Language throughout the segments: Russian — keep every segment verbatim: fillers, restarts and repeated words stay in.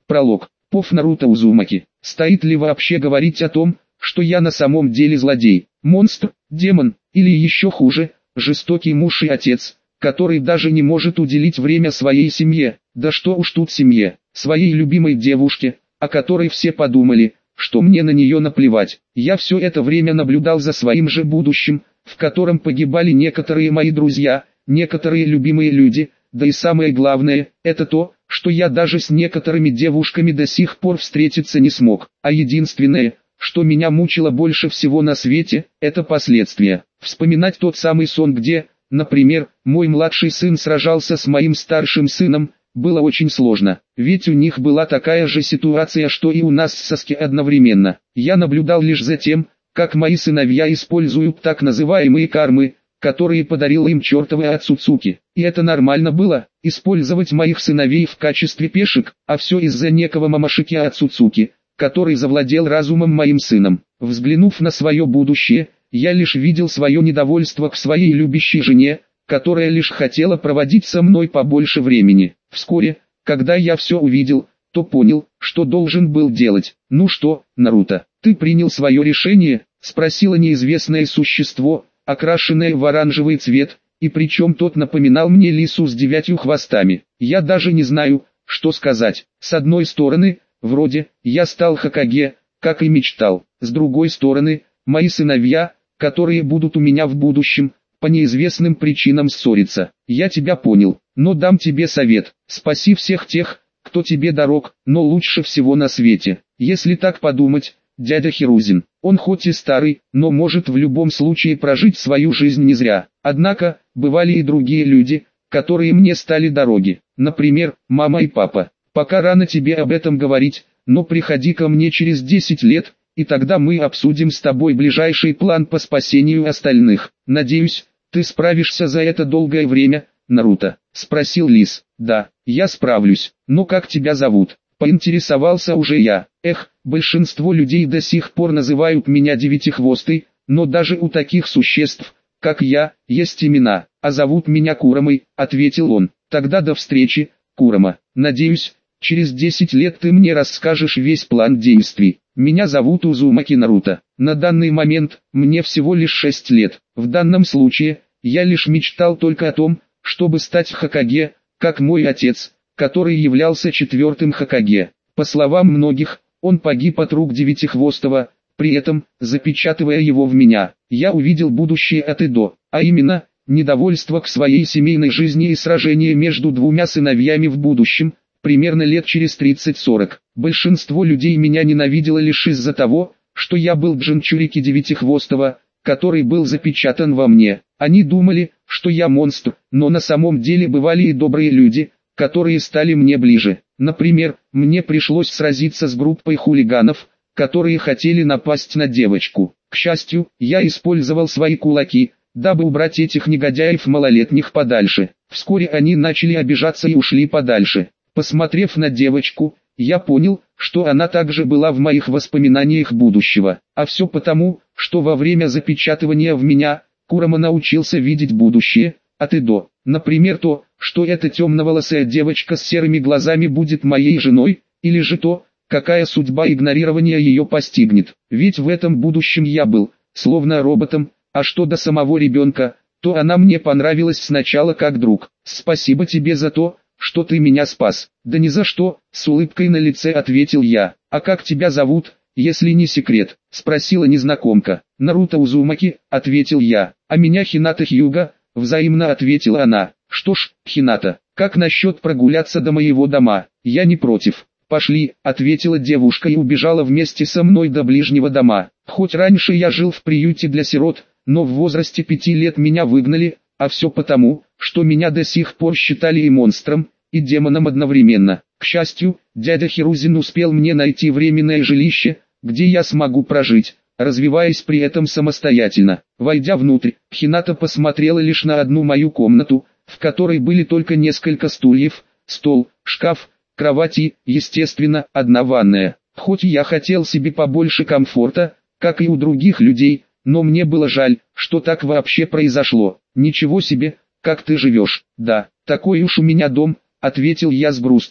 Пролог. Пов Наруто Узумаки. Стоит ли вообще говорить о том, что я на самом деле злодей, монстр, демон, или еще хуже, жестокий муж и отец, который даже не может уделить время своей семье, да что уж тут семье, своей любимой девушке, о которой все подумали, что мне на нее наплевать. Я все это время наблюдал за своим же будущим, в котором погибали некоторые мои друзья, некоторые любимые люди, да и самое главное, это то, что я даже с некоторыми девушками до сих пор встретиться не смог. А единственное, что меня мучило больше всего на свете, это последствия. Вспоминать тот самый сон, где, например, мой младший сын сражался с моим старшим сыном, было очень сложно, ведь у них была такая же ситуация, что и у нас с Саски одновременно. Я наблюдал лишь за тем, как мои сыновья используют так называемые кармы, которые подарил им чертовы Ацуцуки. И это нормально было, использовать моих сыновей в качестве пешек, а все из-за некого Мамашики Ацуцуки, который завладел разумом моим сыном. Взглянув на свое будущее, я лишь видел свое недовольство к своей любящей жене, которая лишь хотела проводить со мной побольше времени. Вскоре, когда я все увидел, то понял, что должен был делать. «Ну что, Наруто, ты принял свое решение?» — спросило неизвестное существо, окрашенное в оранжевый цвет, и причем тот напоминал мне лису с девятью хвостами. Я даже не знаю, что сказать. С одной стороны, вроде, я стал Хокаге, как и мечтал. С другой стороны, мои сыновья, которые будут у меня в будущем, по неизвестным причинам ссориться. Я тебя понял, но дам тебе совет. Спаси всех тех, кто тебе дорог, но лучше всего на свете. Если так подумать, дядя Хирузин, он хоть и старый, но может в любом случае прожить свою жизнь не зря. Однако, бывали и другие люди, которые мне стали дороги. Например, мама и папа. Пока рано тебе об этом говорить, но приходи ко мне через десять лет, и тогда мы обсудим с тобой ближайший план по спасению остальных. Надеюсь, ты справишься за это долгое время, Наруто? Спросил Лис. Да, я справлюсь. Но как тебя зовут? Поинтересовался уже я. Эх, большинство людей до сих пор называют меня Девятихвостой, но даже у таких существ, как я, есть имена. А зовут меня Курамой, ответил он. Тогда до встречи, Курама. Надеюсь, через десять лет ты мне расскажешь весь план действий. Меня зовут Узумаки Наруто. На данный момент, мне всего лишь шесть лет. В данном случае, я лишь мечтал только о том, чтобы стать Хокаге, как мой отец, который являлся четвертым Хокаге. По словам многих, он погиб от рук Девятихвостого, при этом, запечатывая его в меня. Я увидел будущее от и до, а именно, недовольство к своей семейной жизни и сражение между двумя сыновьями в будущем, примерно лет через тридцать-сорок. Большинство людей меня ненавидело лишь из-за того, что я был Джинчурики Девятихвостого, который был запечатан во мне. Они думали, что я монстр, но на самом деле бывали и добрые люди, которые стали мне ближе. Например, мне пришлось сразиться с группой хулиганов, которые хотели напасть на девочку. К счастью, я использовал свои кулаки, дабы убрать этих негодяев малолетних подальше. Вскоре они начали обижаться и ушли подальше. Посмотрев на девочку, я понял, что она также была в моих воспоминаниях будущего. А все потому, что во время запечатывания в меня, Курама научился видеть будущее, от и до. Например то, что эта темноволосая девочка с серыми глазами будет моей женой, или же то, какая судьба игнорирования ее постигнет. Ведь в этом будущем я был, словно роботом, а что до самого ребенка, то она мне понравилась сначала как друг. Спасибо тебе за то, что ты меня спас. Да ни за что, с улыбкой на лице ответил я. А как тебя зовут, если не секрет? Спросила незнакомка. Наруто Узумаки, ответил я. А меня Хината Хьюга, взаимно ответила она. Что ж, Хината, как насчет прогуляться до моего дома? Я не против. Пошли, ответила девушка и убежала вместе со мной до ближнего дома. Хоть раньше я жил в приюте для сирот, но в возрасте пяти лет меня выгнали, а все потому, что меня до сих пор считали и монстром, и демоном одновременно. К счастью, дядя Хирузин успел мне найти временное жилище, где я смогу прожить, развиваясь при этом самостоятельно. Войдя внутрь, Хината посмотрела лишь на одну мою комнату, в которой были только несколько стульев, стол, шкаф, кровать и, естественно, одна ванная. Хоть я хотел себе побольше комфорта, как и у других людей, но мне было жаль, что так вообще произошло. Ничего себе, как ты живешь? Да, такой уж у меня дом, ответил я с грустью.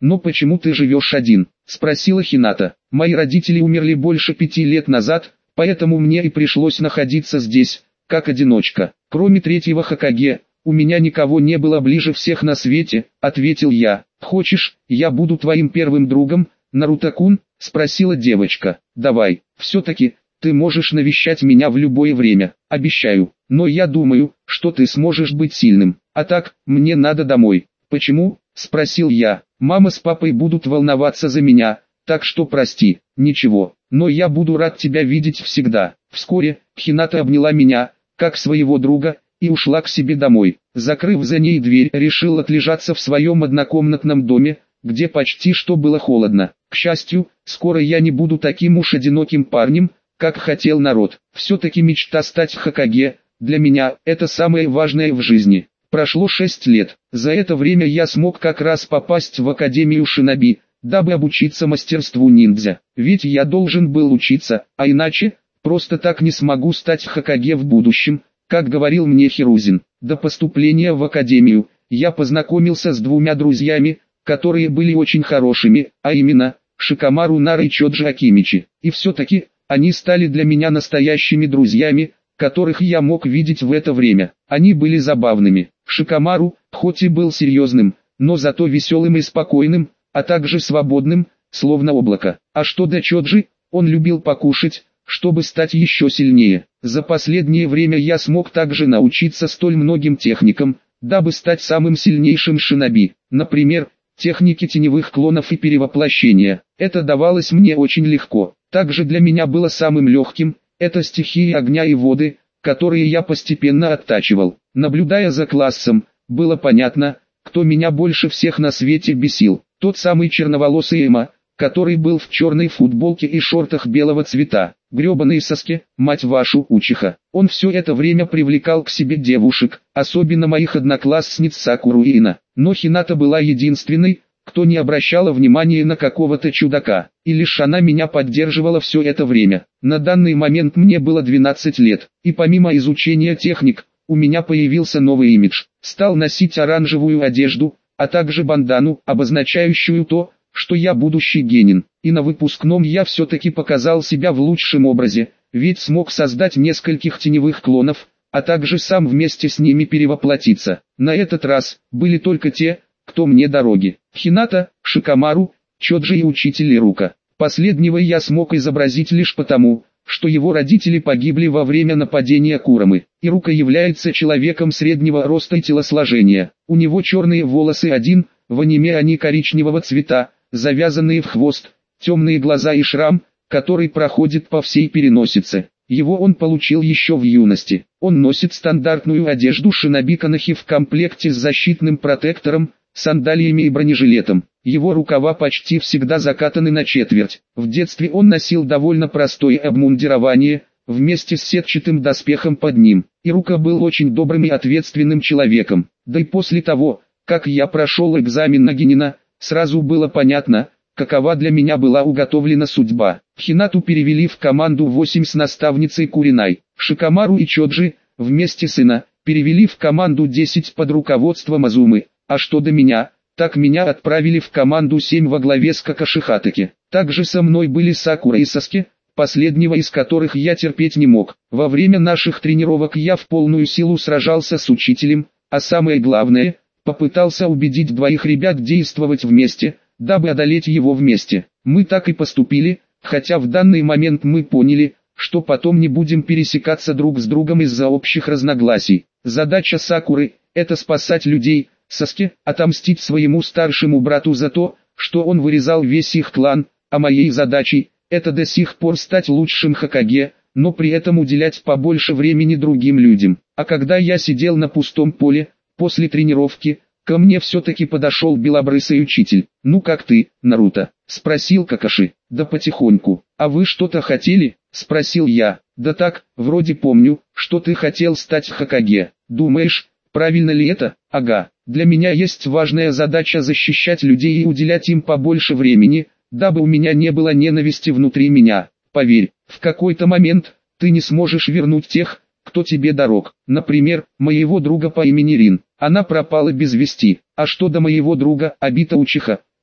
«Но почему ты живешь один?» – спросила Хината. «Мои родители умерли больше пяти лет назад, поэтому мне и пришлось находиться здесь, как одиночка. Кроме третьего Хокаге, у меня никого не было ближе всех на свете», – ответил я. «Хочешь, я буду твоим первым другом, Наруто-кун?» – спросила девочка. «Давай, все-таки, ты можешь навещать меня в любое время, обещаю, но я думаю, что ты сможешь быть сильным. А так, мне надо домой». «Почему?» – спросил я. «Мама с папой будут волноваться за меня, так что прости». «Ничего, но я буду рад тебя видеть всегда». Вскоре, Хината обняла меня, как своего друга, и ушла к себе домой. Закрыв за ней дверь, решил отлежаться в своем однокомнатном доме, где почти что было холодно. К счастью, скоро я не буду таким уж одиноким парнем, как хотел народ. Все-таки мечта стать Хокаге, для меня, это самое важное в жизни. Прошло шесть лет. За это время я смог как раз попасть в Академию Шиноби, дабы обучиться мастерству ниндзя. Ведь я должен был учиться, а иначе, просто так не смогу стать Хокаге в будущем, как говорил мне Хирузин. До поступления в Академию, я познакомился с двумя друзьями, которые были очень хорошими, а именно, Шикамару Нара и Чоджи Акимичи. И все-таки, они стали для меня настоящими друзьями, которых я мог видеть в это время. Они были забавными. Шикамару, хоть и был серьезным, но зато веселым и спокойным, а также свободным, словно облако. А что до Чоджи, он любил покушать, чтобы стать еще сильнее. За последнее время я смог также научиться столь многим техникам, дабы стать самым сильнейшим шиноби. Например, техники теневых клонов и перевоплощения. Это давалось мне очень легко. Также для меня было самым легким, это стихии огня и воды, которые я постепенно оттачивал. Наблюдая за классом, было понятно, кто меня больше всех на свете бесил. Тот самый черноволосый Эма, который был в черной футболке и шортах белого цвета. Гребаный Саске, мать вашу, учиха. Он все это время привлекал к себе девушек, особенно моих одноклассниц Сакуру и Ина. Но Хината была единственной, кто не обращала внимания на какого-то чудака. И лишь она меня поддерживала все это время. На данный момент мне было двенадцать лет, и помимо изучения техник, у меня появился новый имидж. Стал носить оранжевую одежду, а также бандану, обозначающую то, что я будущий генин. И на выпускном я все-таки показал себя в лучшем образе, ведь смог создать нескольких теневых клонов, а также сам вместе с ними перевоплотиться. На этот раз, были только те, кто мне дороги. Хината, Шикамару, Чоджи и учитель Ирука. Последнего я смог изобразить лишь потому, что его родители погибли во время нападения Курамы. Ирука является человеком среднего роста и телосложения. У него черные волосы один, в аниме они коричневого цвета, завязанные в хвост, темные глаза и шрам, который проходит по всей переносице. Его он получил еще в юности. Он носит стандартную одежду шиноби Канахи в комплекте с защитным протектором, сандалиями и бронежилетом. Его рукава почти всегда закатаны на четверть. В детстве он носил довольно простое обмундирование, вместе с сетчатым доспехом под ним. Ирука был очень добрым и ответственным человеком. Да и после того, как я прошел экзамен на генина, сразу было понятно, какова для меня была уготовлена судьба. Хинату перевели в команду восемь с наставницей Куринай. Шикамару и Чоджи, вместе с Ина, перевели в команду десять под руководством Азумы. А что до меня, так меня отправили в команду семь во главе с Какаши Хатаки. Также со мной были Сакура и Саске, последнего из которых я терпеть не мог. Во время наших тренировок я в полную силу сражался с учителем, а самое главное, попытался убедить двоих ребят действовать вместе, дабы одолеть его вместе. Мы так и поступили, хотя в данный момент мы поняли, что потом не будем пересекаться друг с другом из-за общих разногласий. Задача Сакуры – это спасать людей, Саске – отомстить своему старшему брату за то, что он вырезал весь их клан, а моей задачей – это до сих пор стать лучшим Хокаге, но при этом уделять побольше времени другим людям. А когда я сидел на пустом поле, после тренировки, ко мне все-таки подошел белобрысый учитель. «Ну как ты, Наруто?» – спросил Какаши. «Да потихоньку. А вы что-то хотели?» – спросил я. «Да так, вроде помню, что ты хотел стать Хокаге. Думаешь, правильно ли это?» «Ага. Для меня есть важная задача защищать людей и уделять им побольше времени, дабы у меня не было ненависти внутри меня. Поверь, в какой-то момент, ты не сможешь вернуть тех, кто тебе дорог. Например, моего друга по имени Рин. Она пропала без вести. А что до моего друга, Обита Учиха,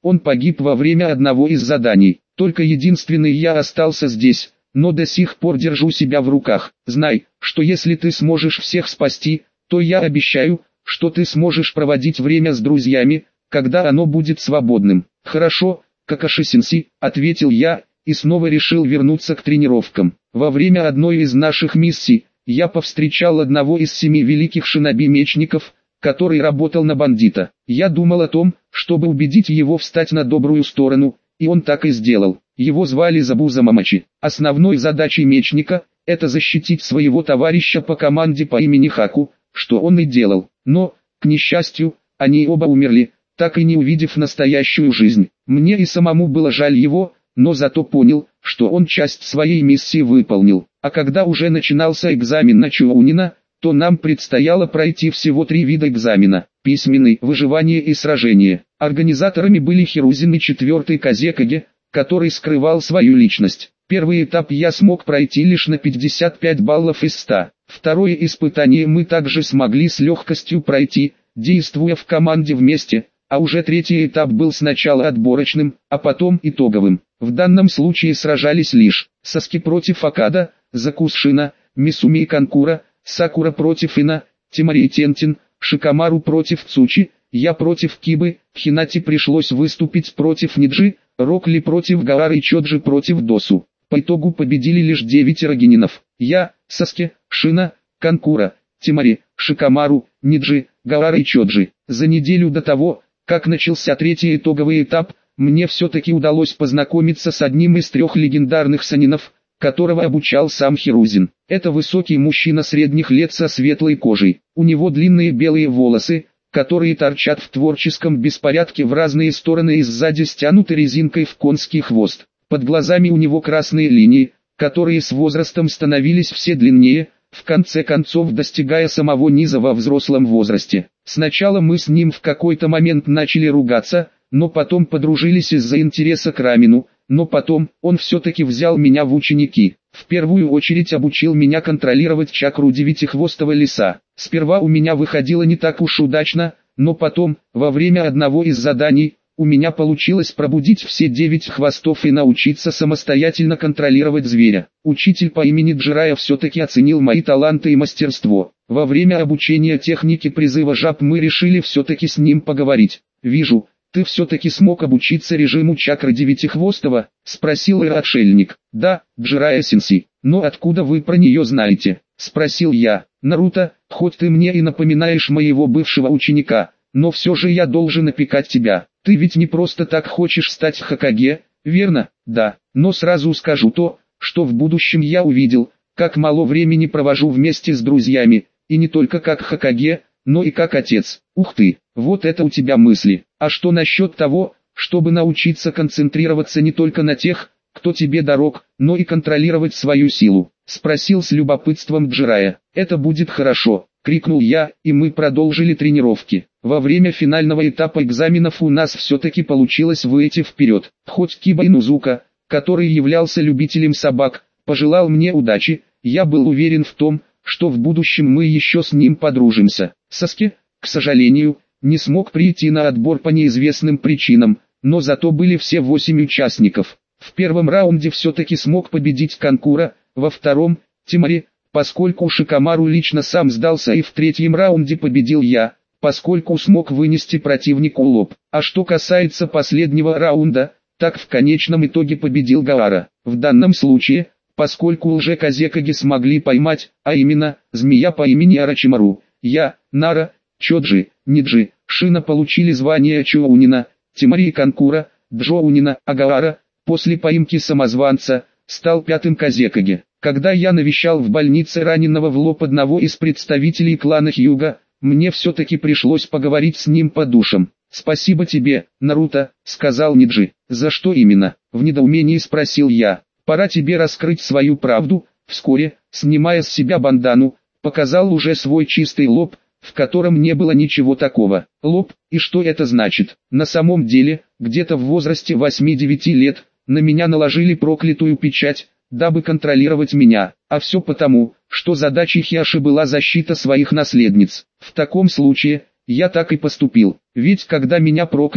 Он погиб во время одного из заданий. Только единственный я остался здесь, но до сих пор держу себя в руках. Знай, что если ты сможешь всех спасти, то я обещаю, что ты сможешь проводить время с друзьями, когда оно будет свободным. Хорошо, Какаши-сенсей, ответил я, и снова решил вернуться к тренировкам. Во время одной из наших миссий, я повстречал одного из семи великих шиноби-мечников, который работал на бандита. Я думал о том, чтобы убедить его встать на добрую сторону, и он так и сделал. Его звали Забуза Мамачи. Основной задачей мечника – это защитить своего товарища по команде по имени Хаку, что он и делал. Но, к несчастью, они оба умерли, так и не увидев настоящую жизнь. Мне и самому было жаль его, но зато понял, что он часть своей миссии выполнил. А когда уже начинался экзамен на Чоунина, то нам предстояло пройти всего три вида экзамена: письменный, выживание и сражение. Организаторами были Хирузин и четвертый Казекаге, который скрывал свою личность. Первый этап я смог пройти лишь на пятьдесят пять баллов из ста. Второе испытание мы также смогли с легкостью пройти, действуя в команде вместе, а уже третий этап был сначала отборочным, а потом итоговым. В данном случае сражались лишь Саски против Акада, Закусшина, Мисуми и Канкура, Сакура против Ина, Тимари и Тентин, Шикамару против Цучи, я против Кибы, Хинати пришлось выступить против Ниджи, Рокли против Гаары и Чоджи против Досу. По итогу победили лишь девятеро генинов. Я, Саске, Шина, Канкура, Тимари, Шикамару, Ниджи, Гаара и Чоджи. За неделю до того, как начался третий итоговый этап, мне все-таки удалось познакомиться с одним из трех легендарных санинов, которого обучал сам Хирузин. Это высокий мужчина средних лет со светлой кожей. У него длинные белые волосы, которые торчат в творческом беспорядке в разные стороны и сзади стянуты резинкой в конский хвост. Под глазами у него красные линии, которые с возрастом становились все длиннее, в конце концов достигая самого низа во взрослом возрасте. Сначала мы с ним в какой-то момент начали ругаться, но потом подружились из-за интереса к рамину, но потом он все-таки взял меня в ученики. В первую очередь обучил меня контролировать чакру девятихвостого лиса. Сперва у меня выходило не так уж удачно, но потом, во время одного из заданий, у меня получилось пробудить все девять хвостов и научиться самостоятельно контролировать зверя. Учитель по имени Джирая все-таки оценил мои таланты и мастерство. Во время обучения технике призыва жаб мы решили все-таки с ним поговорить. «Вижу, ты все-таки смог обучиться режиму чакры девятихвостого?» — спросил отшельник. «Да, Джирая-сенсей, но откуда вы про нее знаете?» — спросил я. «Наруто, хоть ты мне и напоминаешь моего бывшего ученика, но все же я должен опекать тебя. Ты ведь не просто так хочешь стать Хокаге, верно?» «Да, но сразу скажу то, что в будущем я увидел, как мало времени провожу вместе с друзьями, и не только как Хокаге, но и как отец». «Ух ты, вот это у тебя мысли. А что насчет того, чтобы научиться концентрироваться не только на тех, кто тебе дорог, но и контролировать свою силу?» — спросил с любопытством Джирая. «Это будет хорошо», — крикнул я, и мы продолжили тренировки. Во время финального этапа экзаменов у нас все-таки получилось выйти вперед. Хоть Киба Инузука, который являлся любителем собак, пожелал мне удачи, я был уверен в том, что в будущем мы еще с ним подружимся. Саске, к сожалению, не смог прийти на отбор по неизвестным причинам, но зато были все восемь участников. В первом раунде все-таки смог победить Канкура, во втором – Тимари, поскольку Шикамару лично сам сдался, и в третьем раунде победил я, поскольку смог вынести противнику лоб. А что касается последнего раунда, так в конечном итоге победил Гаара. В данном случае, поскольку лже-казекаги смогли поймать, а именно, змея по имени Орочимару, я, Нара, Чоджи, Ниджи, Шина получили звание Чоунина, Тимари и Канкура, Джоунина, а Гаара, после поимки самозванца, стал пятым казекаге. Когда я навещал в больнице раненого в лоб одного из представителей клана Хьюга, мне все-таки пришлось поговорить с ним по душам. «Спасибо тебе, Наруто», — сказал Ниджи. «За что именно?» — в недоумении спросил я. «Пора тебе раскрыть свою правду». Вскоре, снимая с себя бандану, показал уже свой чистый лоб, в котором не было ничего такого. Лоб, и что это значит? На самом деле, где-то в возрасте восьми-девяти лет, на меня наложили проклятую печать, дабы контролировать меня, а все потому, что задачей Хиаши была защита своих наследниц. В таком случае, я так и поступил, ведь когда меня прокляли,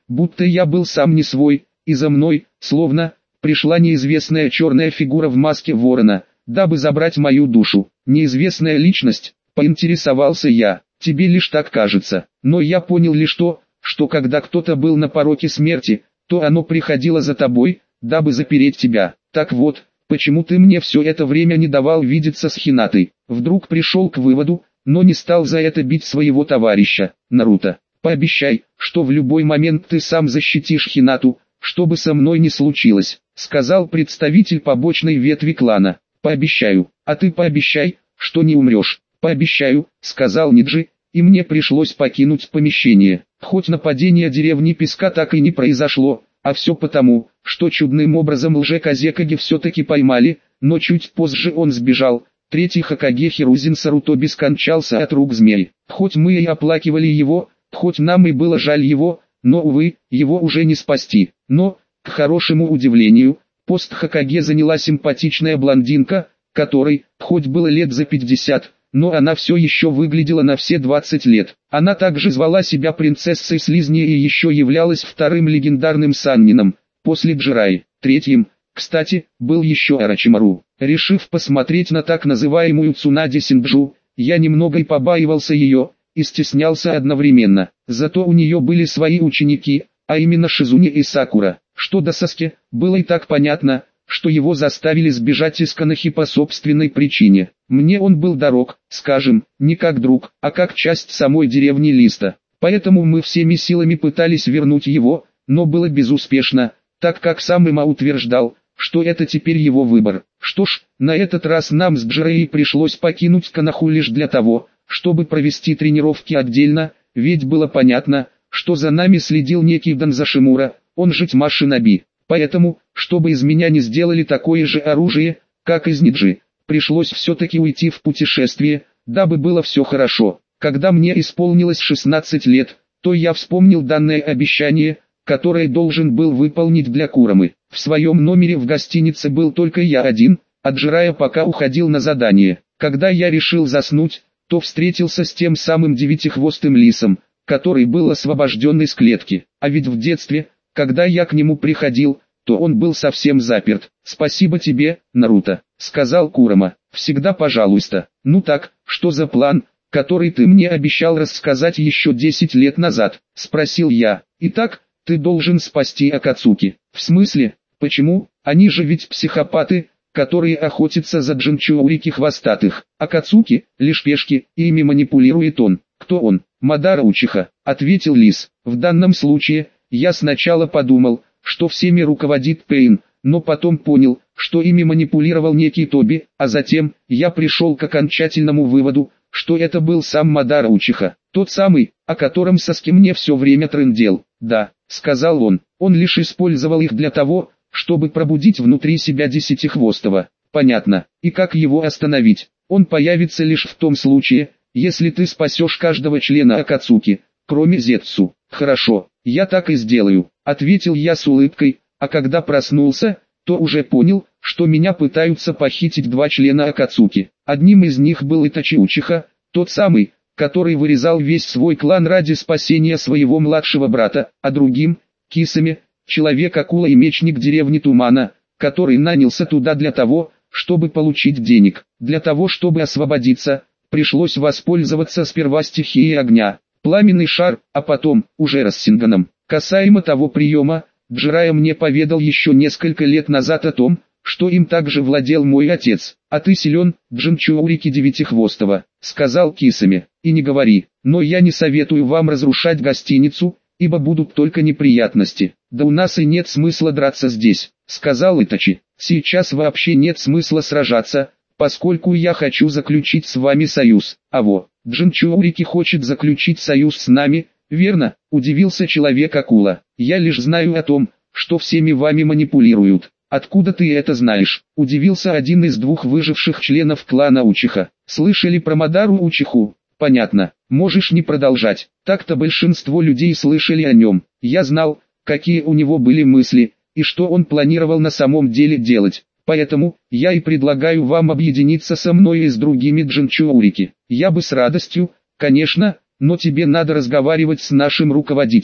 будто я был сам не свой, и за мной, словно, пришла неизвестная черная фигура в маске ворона, дабы забрать мою душу. Неизвестная личность, поинтересовался я, тебе лишь так кажется, но я понял лишь то, что когда кто-то был на пороге смерти, то оно приходило за тобой, дабы запереть тебя. Так вот, почему ты мне все это время не давал видеться с Хинатой? Вдруг пришел к выводу, но не стал за это бить своего товарища. Наруто, пообещай, что в любой момент ты сам защитишь Хинату, что бы со мной ни случилось, сказал представитель побочной ветви клана. Пообещаю, а ты пообещай, что не умрешь. Пообещаю, сказал Ниджи, и мне пришлось покинуть помещение. Хоть нападение деревни Песка так и не произошло, а все потому, что чудным образом лже-Казекаги все-таки поймали, но чуть позже он сбежал. Третий Хокаге Хирузин Сарутоби скончался от рук змей. Хоть мы и оплакивали его, хоть нам и было жаль его, но, увы, его уже не спасти. Но, к хорошему удивлению, пост Хокаге заняла симпатичная блондинка, которой, хоть было лет за пятьдесят, но она все еще выглядела на все двадцать лет. Она также звала себя принцессой Слизни и еще являлась вторым легендарным саннином, после Джираи. Третьим, кстати, был еще Орочимару. Решив посмотреть на так называемую Цунаде Синджу, я немного и побаивался ее, и стеснялся одновременно. Зато у нее были свои ученики, а именно Шизуни и Сакура. Что до Саске, было и так понятно, что его заставили сбежать из Канахи по собственной причине. Мне он был дорог, скажем, не как друг, а как часть самой деревни Листа. Поэтому мы всеми силами пытались вернуть его, но было безуспешно, так как сам Има утверждал, что это теперь его выбор. Что ж, на этот раз нам с Джирей пришлось покинуть Канаху лишь для того, чтобы провести тренировки отдельно, ведь было понятно, что за нами следил некий Данзашимура, он же Тьма Шиноби. Поэтому, чтобы из меня не сделали такое же оружие, как из Ниджи, пришлось все-таки уйти в путешествие, дабы было все хорошо. Когда мне исполнилось шестнадцать лет, то я вспомнил данное обещание, которое должен был выполнить для Курамы. В своем номере в гостинице был только я один, а Джирая пока уходил на задание. Когда я решил заснуть, то встретился с тем самым девятихвостым лисом, который был освобожден из клетки. А ведь в детстве, когда я к нему приходил, то он был совсем заперт. «Спасибо тебе, Наруто», — сказал Курама. «Всегда пожалуйста. Ну так, что за план, который ты мне обещал рассказать еще десять лет назад?» — спросил я. «Итак, ты должен спасти Акацуки». «В смысле? Почему? Они же ведь психопаты, которые охотятся за Джинчоурики хвостатых. Акацуки — лишь пешки, и ими манипулирует он». «Кто он?» «Мадара Учиха», — ответил Лис. «В данном случае, я сначала подумал, что всеми руководит Пейн, но потом понял, что ими манипулировал некий Тоби, а затем, я пришел к окончательному выводу, что это был сам Мадара Учиха, тот самый, о котором Саски мне все время трындел». «Да», — сказал он, — «он лишь использовал их для того, чтобы пробудить внутри себя Десятихвостого». «Понятно. И как его остановить? Он появится лишь в том случае, если ты спасешь каждого члена Акацуки, кроме Зетсу». «Хорошо, я так и сделаю», — ответил я с улыбкой, а когда проснулся, то уже понял, что меня пытаются похитить два члена Акацуки. Одним из них был Итачи Учиха, тот самый, который вырезал весь свой клан ради спасения своего младшего брата, а другим — Кисами, человек-акула и мечник деревни Тумана, который нанялся туда для того, чтобы получить денег. Для того чтобы освободиться, пришлось воспользоваться сперва стихией огня, пламенный шар, а потом, уже Рассинганом. Касаемо того приема, Джирая мне поведал еще несколько лет назад о том, что им также владел мой отец. «А ты силен, Джинчоурики Девятихвостого», — сказал Кисами. «И не говори, но я не советую вам разрушать гостиницу, ибо будут только неприятности». «Да у нас и нет смысла драться здесь», — сказал Итачи. «Сейчас вообще нет смысла сражаться, поскольку я хочу заключить с вами союз». «А во, Джинчоурики хочет заключить союз с нами, верно?» — удивился человек-акула. «Я лишь знаю о том, что всеми вами манипулируют». «Откуда ты это знаешь?» — удивился один из двух выживших членов клана Учиха. «Слышали про Мадару Учиху?» «Понятно, можешь не продолжать». Так-то большинство людей слышали о нем. Я знал, какие у него были мысли, и что он планировал на самом деле делать. Поэтому, я и предлагаю вам объединиться со мной и с другими Джинчоурики. Я бы с радостью, конечно, но тебе надо разговаривать с нашим руководителем.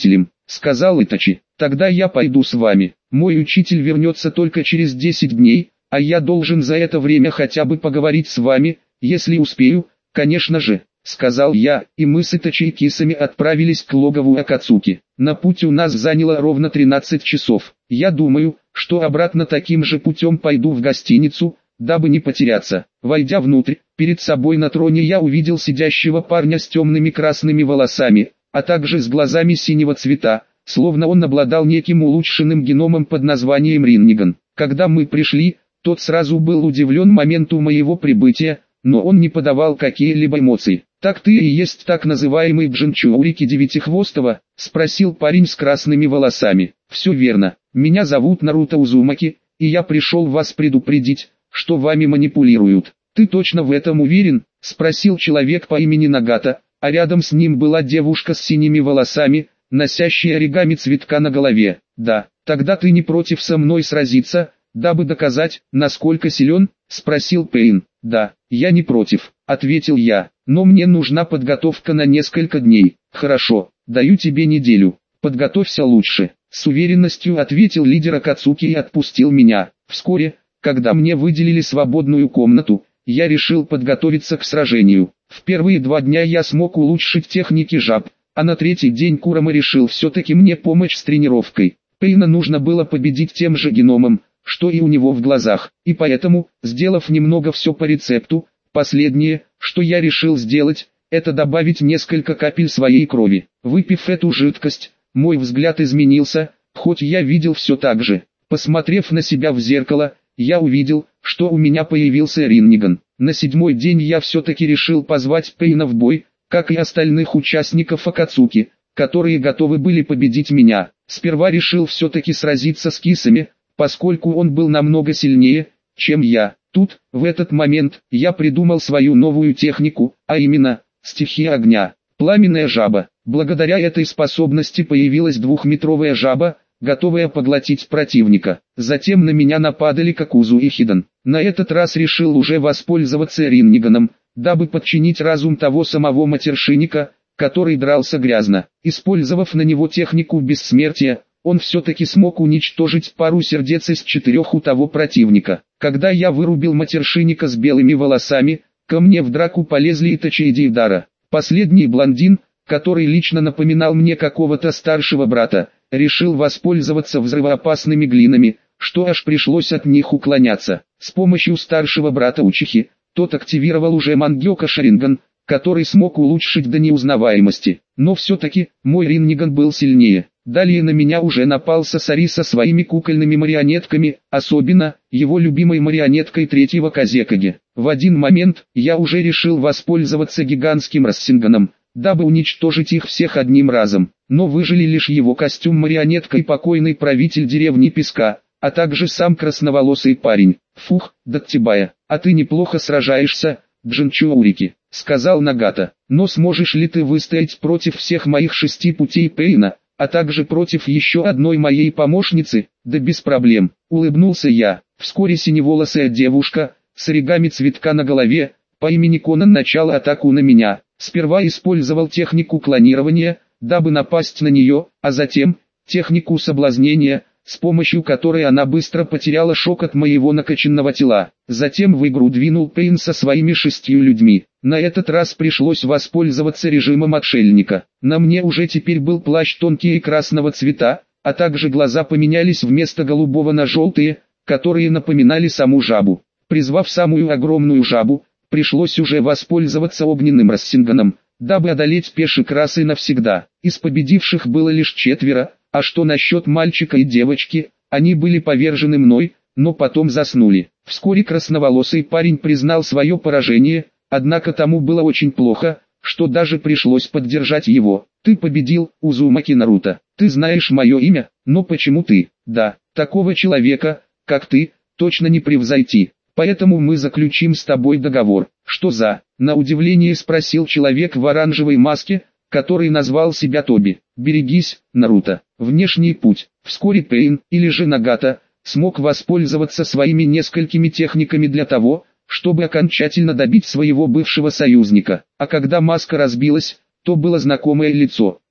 сказал Итачи. Тогда я пойду с вами. Мой учитель вернется только через десять дней, а я должен за это время хотя бы поговорить с вами, если успею, конечно же, сказал я, и мы с Итачи и Кисами отправились к логову Акацуки. На путь у нас заняло ровно тринадцать часов. Я думаю, что обратно таким же путем пойду в гостиницу, дабы не потеряться. Войдя внутрь, перед собой на троне я увидел сидящего парня с темными красными волосами, а также с глазами синего цвета, словно он обладал неким улучшенным геномом под названием Ринниган. Когда мы пришли, тот сразу был удивлен моменту моего прибытия, но он не подавал какие-либо эмоции. «Так ты и есть так называемый Джинчурики Девятихвостого?» — спросил парень с красными волосами. «Все верно. Меня зовут Наруто Узумаки, и я пришел вас предупредить, что вами манипулируют». «Ты точно в этом уверен?» — спросил человек по имени Нагата, а рядом с ним была девушка с синими волосами, носящая оригами цветка на голове. «Да, тогда ты не против со мной сразиться, дабы доказать, насколько силен?» — спросил Пейн. «Да, я не против», — ответил я, — «но мне нужна подготовка на несколько дней». «Хорошо, даю тебе неделю, подготовься лучше», — с уверенностью ответил лидер Акацуки и отпустил меня. Вскоре, когда мне выделили свободную комнату, я решил подготовиться к сражению. В первые два дня я смог улучшить техники жаб, а на третий день Курама решил все-таки мне помочь с тренировкой. Пейна нужно было победить тем же геномом, что и у него в глазах, и поэтому, сделав немного все по рецепту, последнее, что я решил сделать, это добавить несколько капель своей крови. Выпив эту жидкость, мой взгляд изменился, хоть я видел все так же. Посмотрев на себя в зеркало, я увидел, что у меня появился Ринниган. На седьмой день я все-таки решил позвать Пейна в бой, как и остальных участников Акацуки, которые готовы были победить меня. Сперва решил все-таки сразиться с Кисами, поскольку он был намного сильнее, чем я. Тут, в этот момент, я придумал свою новую технику, а именно, стихия огня, пламенная жаба. Благодаря этой способности появилась двухметровая жаба, готовая поглотить противника. Затем на меня нападали Какузу и Хидан. На этот раз решил уже воспользоваться Ринниганом, дабы подчинить разум того самого матершинника, который дрался грязно. Использовав на него технику бессмертия, он все-таки смог уничтожить пару сердец из четырех у того противника. Когда я вырубил матершинника с белыми волосами, ко мне в драку полезли Итачи и Дейдара. Последний блондин, который лично напоминал мне какого-то старшего брата, решил воспользоваться взрывоопасными глинами, что аж пришлось от них уклоняться. С помощью старшего брата Учихи, тот активировал уже Мангёка Шаринган, который смог улучшить до неузнаваемости. Но все-таки, мой Ринниган был сильнее. Далее на меня уже напал Сасари со своими кукольными марионетками, особенно, его любимой марионеткой третьего Казекаги. В один момент, я уже решил воспользоваться гигантским Рассинганом, дабы уничтожить их всех одним разом. Но выжили лишь его костюм-марионетка и покойный правитель деревни Песка, а также сам красноволосый парень. «Фух, Даттибая, а ты неплохо сражаешься, Джинчурики», — сказал Нагата. «Но сможешь ли ты выстоять против всех моих шести путей Пейна, а также против еще одной моей помощницы?» «Да без проблем», — улыбнулся я. Вскоре синеволосая девушка, с оригами цветка на голове, по имени Конан начала атаку на меня. Сперва использовал технику клонирования, дабы напасть на нее, а затем, технику соблазнения, с помощью которой она быстро потеряла шок от моего накачанного тела. Затем в игру двинул Пейн со своими шестью людьми. На этот раз пришлось воспользоваться режимом отшельника. На мне уже теперь был плащ тонкий и красного цвета, а также глаза поменялись вместо голубого на желтые, которые напоминали саму жабу. Призвав самую огромную жабу, пришлось уже воспользоваться огненным Рассинганом, дабы одолеть пешек расы навсегда. Из победивших было лишь четверо. А что насчет мальчика и девочки, они были повержены мной, но потом заснули. Вскоре красноволосый парень признал свое поражение, однако тому было очень плохо, что даже пришлось поддержать его. «Ты победил, Узумаки Наруто. Ты знаешь мое имя, но почему ты?» «Да, такого человека, как ты, точно не превзойти. Поэтому мы заключим с тобой договор». «Что за?» — на удивление спросил человек в оранжевой маске, который назвал себя Тоби. «Берегись, Наруто». Внешний путь. Вскоре Пейн, или же Нагата, смог воспользоваться своими несколькими техниками для того, чтобы окончательно добить своего бывшего союзника. А когда маска разбилась, то было знакомое лицо.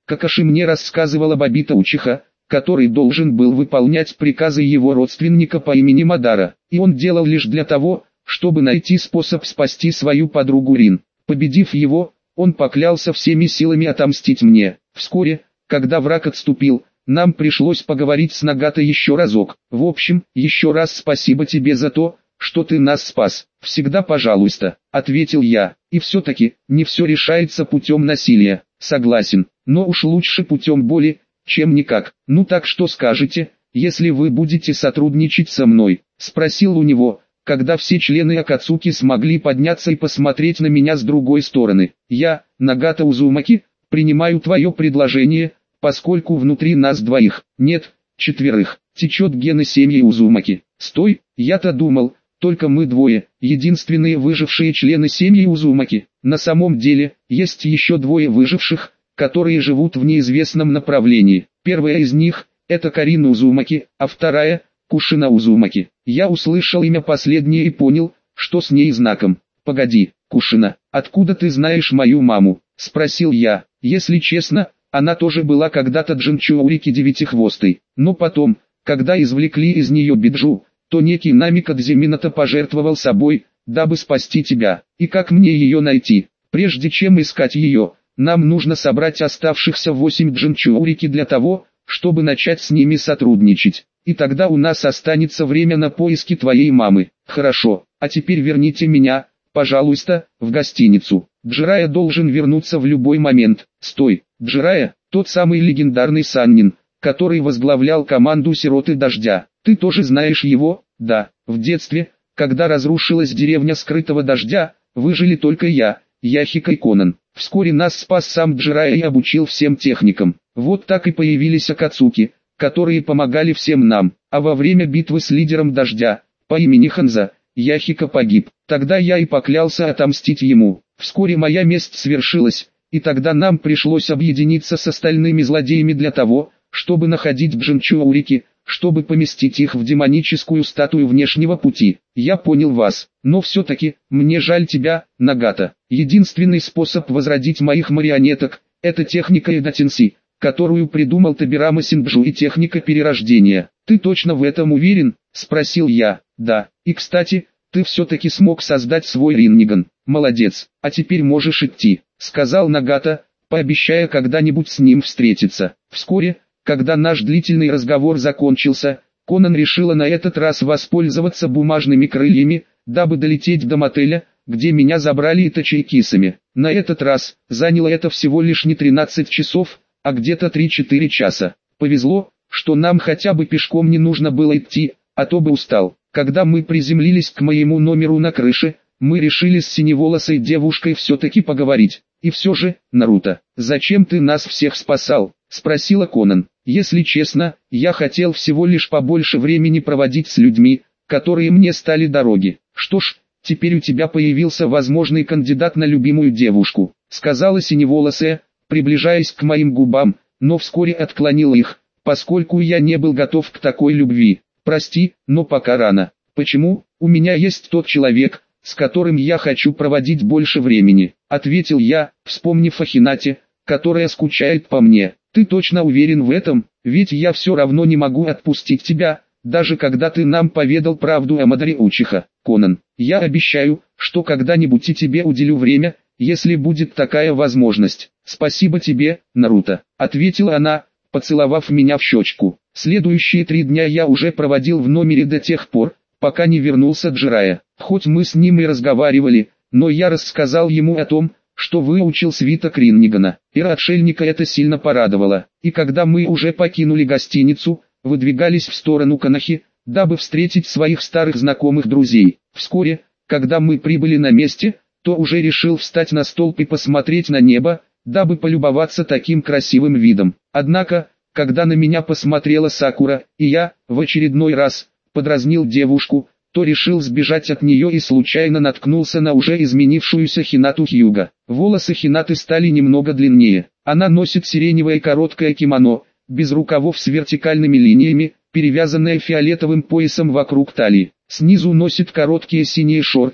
Какаши мне рассказывала Бабита Учиха, который должен был выполнять приказы его родственника по имени Мадара, и он делал лишь для того, чтобы найти способ спасти свою подругу Рин. Победив его, он поклялся всеми силами отомстить мне. Вскоре, когда враг отступил, нам пришлось поговорить с Нагата еще разок. В общем, еще раз спасибо тебе за то, что ты нас спас. Всегда пожалуйста, ответил я. И все-таки, не все решается путем насилия. Согласен, но уж лучше путем боли, чем никак. Ну так что скажете, если вы будете сотрудничать со мной? Спросил у него, когда все члены Акацуки смогли подняться и посмотреть на меня с другой стороны. Я, Нагата Узумаки, принимаю твое предложение, поскольку внутри нас двоих, нет, четверых, течет гены семьи Узумаки. Стой, я-то думал, только мы двое, единственные выжившие члены семьи Узумаки. На самом деле, есть еще двое выживших, которые живут в неизвестном направлении. Первая из них – это Карина Узумаки, а вторая – Кушина Узумаки. Я услышал имя последней и понял, что с ней знаком. «Погоди, Кушина, откуда ты знаешь мою маму?» – спросил я. Если честно, она тоже была когда-то Джинчуурики девятихвостой. Но потом, когда извлекли из нее Биджу, то некий Намикадзе Минато пожертвовал собой, дабы спасти тебя. И как мне ее найти? Прежде чем искать ее, нам нужно собрать оставшихся восемь Джинчуурики для того, чтобы начать с ними сотрудничать. И тогда у нас останется время на поиски твоей мамы. Хорошо, а теперь верните меня, пожалуйста, в гостиницу. Джирая должен вернуться в любой момент. Стой, Джирая, тот самый легендарный Саннин, который возглавлял команду Сироты Дождя. Ты тоже знаешь его? Да, в детстве, когда разрушилась деревня Скрытого Дождя, выжили только я, Яхика и Конан. Вскоре нас спас сам Джирая и обучил всем техникам. Вот так и появились Акацуки, которые помогали всем нам, а во время битвы с лидером Дождя, по имени Ханза, Яхика погиб. Тогда я и поклялся отомстить ему. Вскоре моя месть свершилась, и тогда нам пришлось объединиться с остальными злодеями для того, чтобы находить Джинчуурики, чтобы поместить их в демоническую статую внешнего пути. Я понял вас, но все-таки, мне жаль тебя, Нагата. Единственный способ возродить моих марионеток – это техника Эдатинси, которую придумал Табирама Синджу, и техника перерождения. Ты точно в этом уверен? Спросил я. Да, и кстати, ты все-таки смог создать свой Ринниган. Молодец, а теперь можешь идти, сказал Нагата, пообещая когда-нибудь с ним встретиться. Вскоре, когда наш длительный разговор закончился, Конан решила на этот раз воспользоваться бумажными крыльями, дабы долететь до мотеля, где меня забрали итачи-кисами. На этот раз, заняло это всего лишь не тринадцать часов, а где-то три-четыре часа. Повезло, что нам хотя бы пешком не нужно было идти, а то бы устал. Когда мы приземлились к моему номеру на крыше, мы решили с синеволосой девушкой все-таки поговорить. И все же, Наруто, зачем ты нас всех спасал? Спросила Конан. Если честно, я хотел всего лишь побольше времени проводить с людьми, которые мне стали дороги. Что ж, теперь у тебя появился возможный кандидат на любимую девушку, сказала синеволосая, приближаясь к моим губам, но вскоре отклонил их, поскольку я не был готов к такой любви. Прости, но пока рано. Почему? У меня есть тот человек, с которым я хочу проводить больше времени, ответил я, вспомнив о Хинате, которая скучает по мне. Ты точно уверен в этом? Ведь я все равно не могу отпустить тебя, даже когда ты нам поведал правду о Мадаре Учиха. Конан, я обещаю, что когда-нибудь и тебе уделю время, если будет такая возможность. Спасибо тебе, Наруто, ответила она, поцеловав меня в щечку. Следующие три дня я уже проводил в номере до тех пор, пока не вернулся Джирая. Хоть мы с ним и разговаривали, но я рассказал ему о том, что выучил свиток Риннигана, и отшельника это сильно порадовало. И когда мы уже покинули гостиницу, выдвигались в сторону Канахи, дабы встретить своих старых знакомых друзей. Вскоре, когда мы прибыли на месте, то уже решил встать на столб и посмотреть на небо, дабы полюбоваться таким красивым видом. Однако, когда на меня посмотрела Сакура, и я, в очередной раз, подразнил девушку, то решил сбежать от нее и случайно наткнулся на уже изменившуюся Хинату Хьюга. Волосы Хинаты стали немного длиннее. Она носит сиреневое короткое кимоно, без рукавов с вертикальными линиями, перевязанное фиолетовым поясом вокруг талии. Снизу носит короткие синие шорты,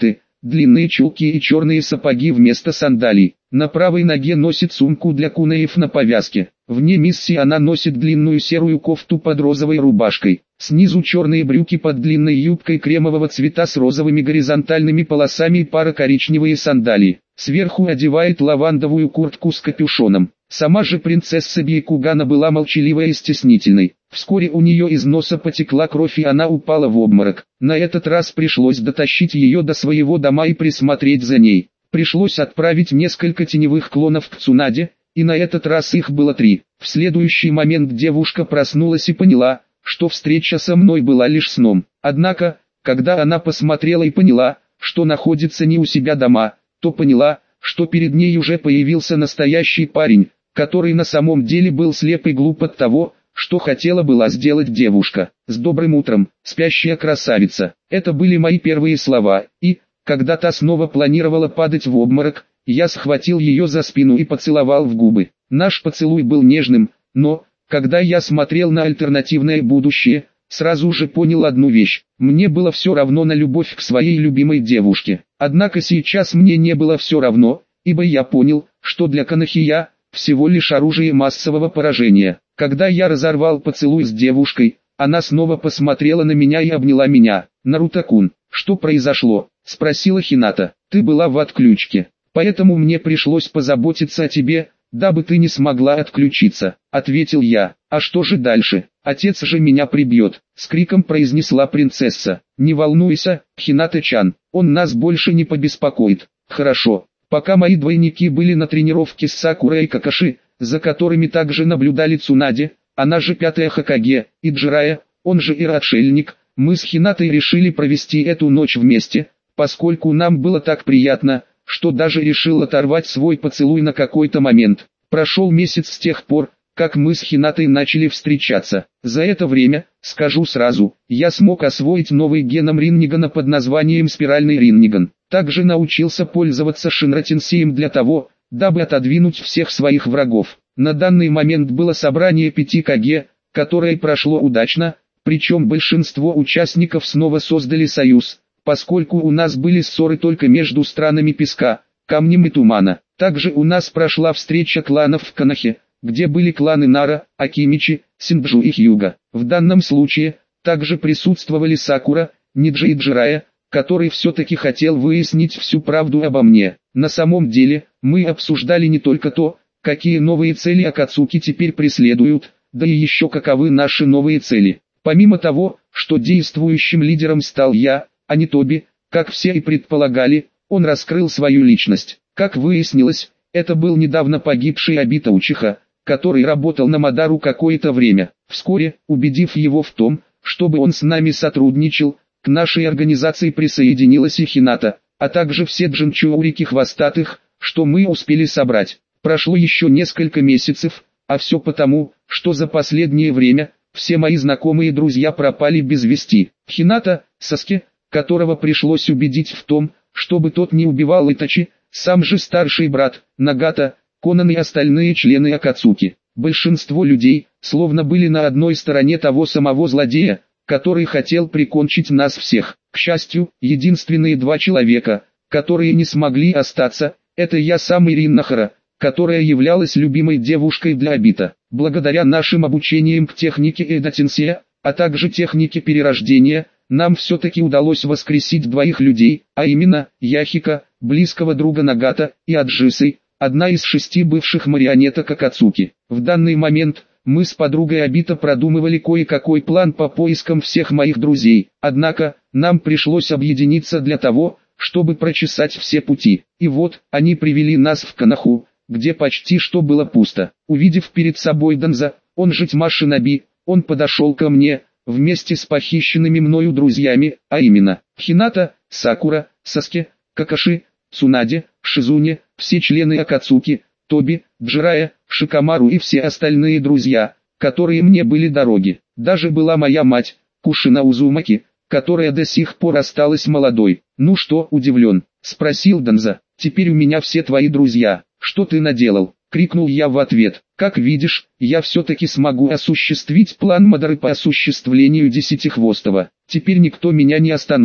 длинные чулки и черные сапоги вместо сандалий. На правой ноге носит сумку для кунеев на повязке. Вне миссии она носит длинную серую кофту под розовой рубашкой. Снизу черные брюки под длинной юбкой кремового цвета с розовыми горизонтальными полосами и пара коричневые сандалии. Сверху одевает лавандовую куртку с капюшоном. Сама же принцесса Бейкугана была молчаливой и стеснительной. Вскоре у нее из носа потекла кровь и она упала в обморок. На этот раз пришлось дотащить ее до своего дома и присмотреть за ней. Пришлось отправить несколько теневых клонов к Цунаде, и на этот раз их было три. В следующий момент девушка проснулась и поняла, что встреча со мной была лишь сном. Однако, когда она посмотрела и поняла, что находится не у себя дома, то поняла, что перед ней уже появился настоящий парень, который на самом деле был слеп и глуп от того, что хотела была сделать девушка. «С добрым утром, спящая красавица». Это были мои первые слова, и, когда та снова планировала падать в обморок, я схватил ее за спину и поцеловал в губы. Наш поцелуй был нежным, но, когда я смотрел на альтернативное будущее, сразу же понял одну вещь. Мне было все равно на любовь к своей любимой девушке. Однако сейчас мне не было все равно, ибо я понял, что для Канахия всего лишь оружие массового поражения. Когда я разорвал поцелуй с девушкой, она снова посмотрела на меня и обняла меня. «Наруто-кун, что произошло?» – спросила Хината. «Ты была в отключке, поэтому мне пришлось позаботиться о тебе, дабы ты не смогла отключиться», – ответил я. «А что же дальше? Отец же меня прибьет», – с криком произнесла принцесса. «Не волнуйся, Хината-чан, он нас больше не побеспокоит». «Хорошо». Пока мои двойники были на тренировке с Сакурой и Какаши, за которыми также наблюдали Цунаде, она же пятая Хокаге, и Джирая, он же и отшельник, мы с Хинатой решили провести эту ночь вместе, поскольку нам было так приятно, что даже решил оторвать свой поцелуй на какой-то момент. Прошел месяц с тех пор, как мы с Хинатой начали встречаться. За это время, скажу сразу, я смог освоить новый геном Риннигана под названием спиральный Ринниган. Также научился пользоваться Шинратенсеем для того, дабы отодвинуть всех своих врагов. На данный момент было собрание пяти Каге, которое прошло удачно, причем большинство участников снова создали союз, поскольку у нас были ссоры только между странами Песка, Камнем и Тумана. Также у нас прошла встреча кланов в Канахе, где были кланы Нара, Акимичи, Синджу и Хьюга. В данном случае также присутствовали Сакура, Ниджи и Джирая, который все-таки хотел выяснить всю правду обо мне. На самом деле, мы обсуждали не только то, какие новые цели Акацуки теперь преследуют, да и еще каковы наши новые цели. Помимо того, что действующим лидером стал я, а не Тоби, как все и предполагали, он раскрыл свою личность. Как выяснилось, это был недавно погибший Обита Учиха, который работал на Мадару какое-то время. Вскоре, убедив его в том, чтобы он с нами сотрудничал, к нашей организации присоединилась и Хината, а также все джинчурики хвостатых, что мы успели собрать. Прошло еще несколько месяцев, а все потому, что за последнее время все мои знакомые и друзья пропали без вести. Хината, Саске, которого пришлось убедить в том, чтобы тот не убивал Итачи, сам же старший брат, Нагата, Конан и остальные члены Акацуки. Большинство людей, словно были на одной стороне того самого злодея, который хотел прикончить нас всех. К счастью, единственные два человека, которые не смогли остаться, это я сам и Риннахара, которая являлась любимой девушкой для Обита. Благодаря нашим обучениям к технике Эдатенсея, а также технике перерождения, нам все-таки удалось воскресить двоих людей, а именно, Яхика, близкого друга Нагата, и Аджисы, одна из шести бывших марионеток Акацуки. В данный момент, мы с подругой Обита продумывали кое-какой план по поискам всех моих друзей, однако, нам пришлось объединиться для того, чтобы прочесать все пути. И вот, они привели нас в Канаху, где почти что было пусто. Увидев перед собой Данза, он же Тьма Шиноби, он подошел ко мне, вместе с похищенными мною друзьями, а именно, Хината, Сакура, Саске, Какаши, Цунаде, Шизуне, все члены Акацуки, Тоби, Джирая, Шикамару и все остальные друзья, которые мне были дороги. Даже была моя мать, Кушина Узумаки, которая до сих пор осталась молодой. «Ну что, удивлен?» – спросил Данза. «Теперь у меня все твои друзья. Что ты наделал?» – крикнул я в ответ. «Как видишь, я все-таки смогу осуществить план Мадары по осуществлению Десятихвостого. Теперь никто меня не остановит».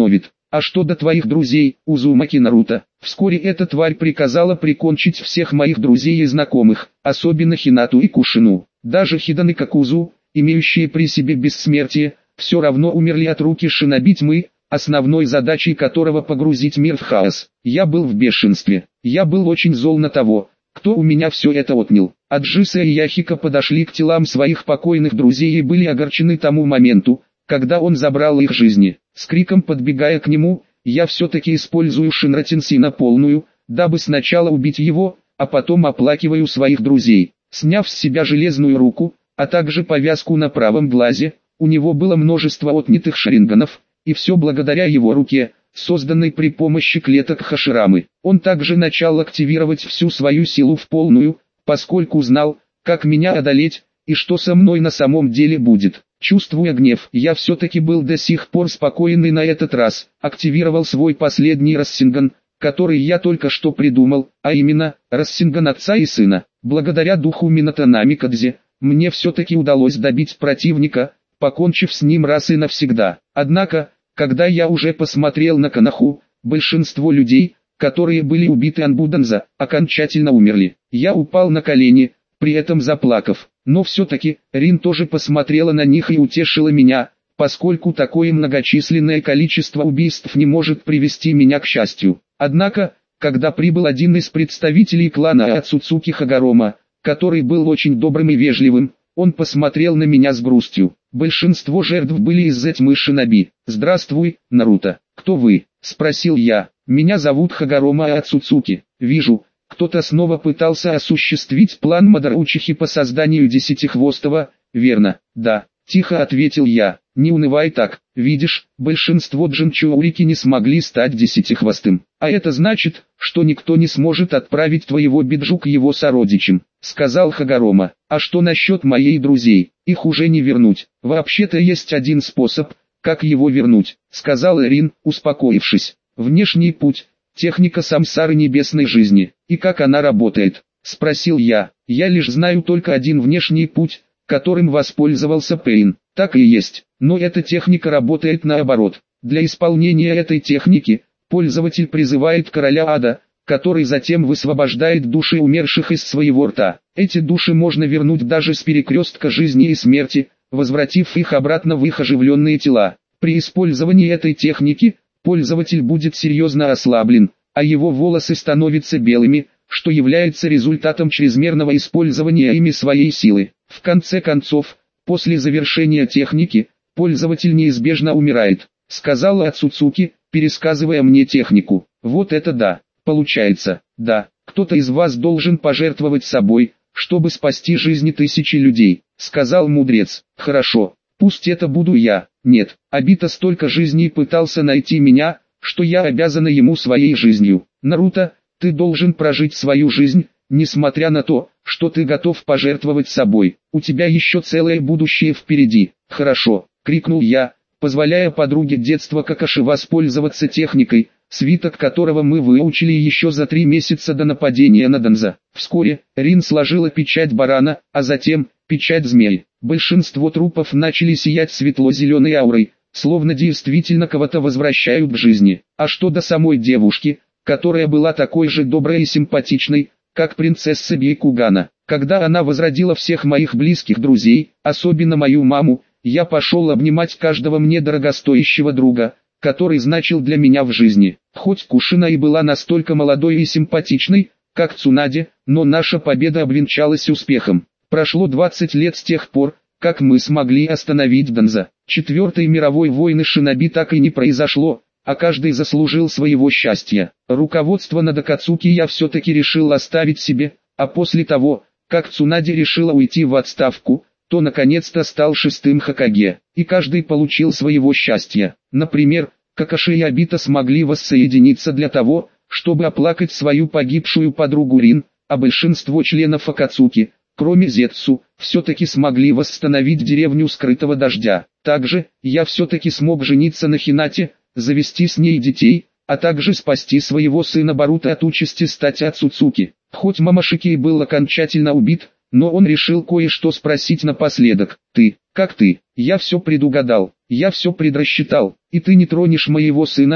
А что до твоих друзей, Узумаки Наруто? Вскоре эта тварь приказала прикончить всех моих друзей и знакомых, особенно Хинату и Кушину. Даже Хиданы Какузу, имеющие при себе бессмертие, все равно умерли от руки шиноби тьмы, основной задачей которого погрузить мир в хаос. Я был в бешенстве. Я был очень зол на того, кто у меня все это отнял. Аджиса и Яхика подошли к телам своих покойных друзей и были огорчены тому моменту, когда он забрал их жизни. С криком подбегая к нему, я все-таки использую Шинратенси на полную, дабы сначала убить его, а потом оплакиваю своих друзей. Сняв с себя железную руку, а также повязку на правом глазе, у него было множество отнятых шаринганов, и все благодаря его руке, созданной при помощи клеток Хаширамы. Он также начал активировать всю свою силу в полную, поскольку знал, как меня одолеть, и что со мной на самом деле будет. Чувствуя гнев, я все-таки был до сих пор спокойный на этот раз, активировал свой последний Рассенган, который я только что придумал, а именно, Рассенган отца и сына. Благодаря духу Минато Намикадзе, мне все-таки удалось добить противника, покончив с ним раз и навсегда. Однако, когда я уже посмотрел на Коноху, большинство людей, которые были убиты Анбуданза, окончательно умерли. Я упал на колени, при этом заплакав. Но все-таки, Рин тоже посмотрела на них и утешила меня, поскольку такое многочисленное количество убийств не может привести меня к счастью. Однако, когда прибыл один из представителей клана Ацуцуки Хагарома, который был очень добрым и вежливым, он посмотрел на меня с грустью. Большинство жертв были из-за тьмы шиноби. «Здравствуй, Наруто. Кто вы?» – спросил я. «Меня зовут Хагарома Ацуцуки. Вижу, кто-то снова пытался осуществить план Мадараучихи по созданию десятихвостого, верно?» «Да», – тихо ответил я. «Не унывай так, видишь, большинство джинчоурики не смогли стать десятихвостым. А это значит, что никто не сможет отправить твоего Биджу к его сородичам», — сказал Хагарома. «А что насчет моей друзей? Их уже не вернуть. Вообще-то есть один способ, как его вернуть», — сказал Рин, успокоившись. «Внешний путь, техника самсары небесной жизни. И как она работает?» — спросил я. «Я лишь знаю только один внешний путь, которым воспользовался Пейн. Так и есть, но эта техника работает наоборот. Для исполнения этой техники, пользователь призывает короля ада, который затем высвобождает души умерших из своего рта. Эти души можно вернуть даже с перекрестка жизни и смерти, возвратив их обратно в их оживленные тела. При использовании этой техники, пользователь будет серьезно ослаблен, а его волосы становятся белыми, что является результатом чрезмерного использования ими своей силы. В конце концов, после завершения техники, пользователь неизбежно умирает, сказала Ацуцуки, пересказывая мне технику. Вот это да, получается, да, кто-то из вас должен пожертвовать собой, чтобы спасти жизни тысячи людей, сказал мудрец. Хорошо, пусть это буду я. Нет, Обита столько жизней пытался найти меня, что я обязана ему своей жизнью. Наруто, ты должен прожить свою жизнь, несмотря на то, что ты готов пожертвовать собой. У тебя еще целое будущее впереди. Хорошо, крикнул я, позволяя подруге детства Какаши воспользоваться техникой, свиток которого мы выучили еще за три месяца до нападения на Данза. Вскоре, Рин сложила печать барана, а затем, печать змеи. Большинство трупов начали сиять светло-зеленой аурой, словно действительно кого-то возвращают к жизни. А что до самой девушки, которая была такой же доброй и симпатичной, как принцесса Бейкугана. Когда она возродила всех моих близких друзей, особенно мою маму, я пошел обнимать каждого мне дорогостоящего друга, который значил для меня в жизни. Хоть Кушина и была настолько молодой и симпатичной, как Цунаде, но наша победа обвенчалась успехом. Прошло двадцать лет с тех пор, как мы смогли остановить Данза. Четвертой мировой войны шиноби так и не произошло, а каждый заслужил своего счастья. Руководство над Акацуки я все-таки решил оставить себе, а после того, как Цунаде решила уйти в отставку, то наконец-то стал шестым Хокаге, и каждый получил своего счастья. Например, Какаши и Обита смогли воссоединиться для того, чтобы оплакать свою погибшую подругу Рин, а большинство членов Акацуки, кроме Зетсу, все-таки смогли восстановить деревню скрытого дождя. Также, я все-таки смог жениться на Хинате, завести с ней детей, а также спасти своего сына Баруто от участи стать Ацуцуки. Хоть Мамашики был окончательно убит, но он решил кое-что спросить напоследок. «Ты, как ты? Я все предугадал, я все предрасчитал, и ты не тронешь моего сына,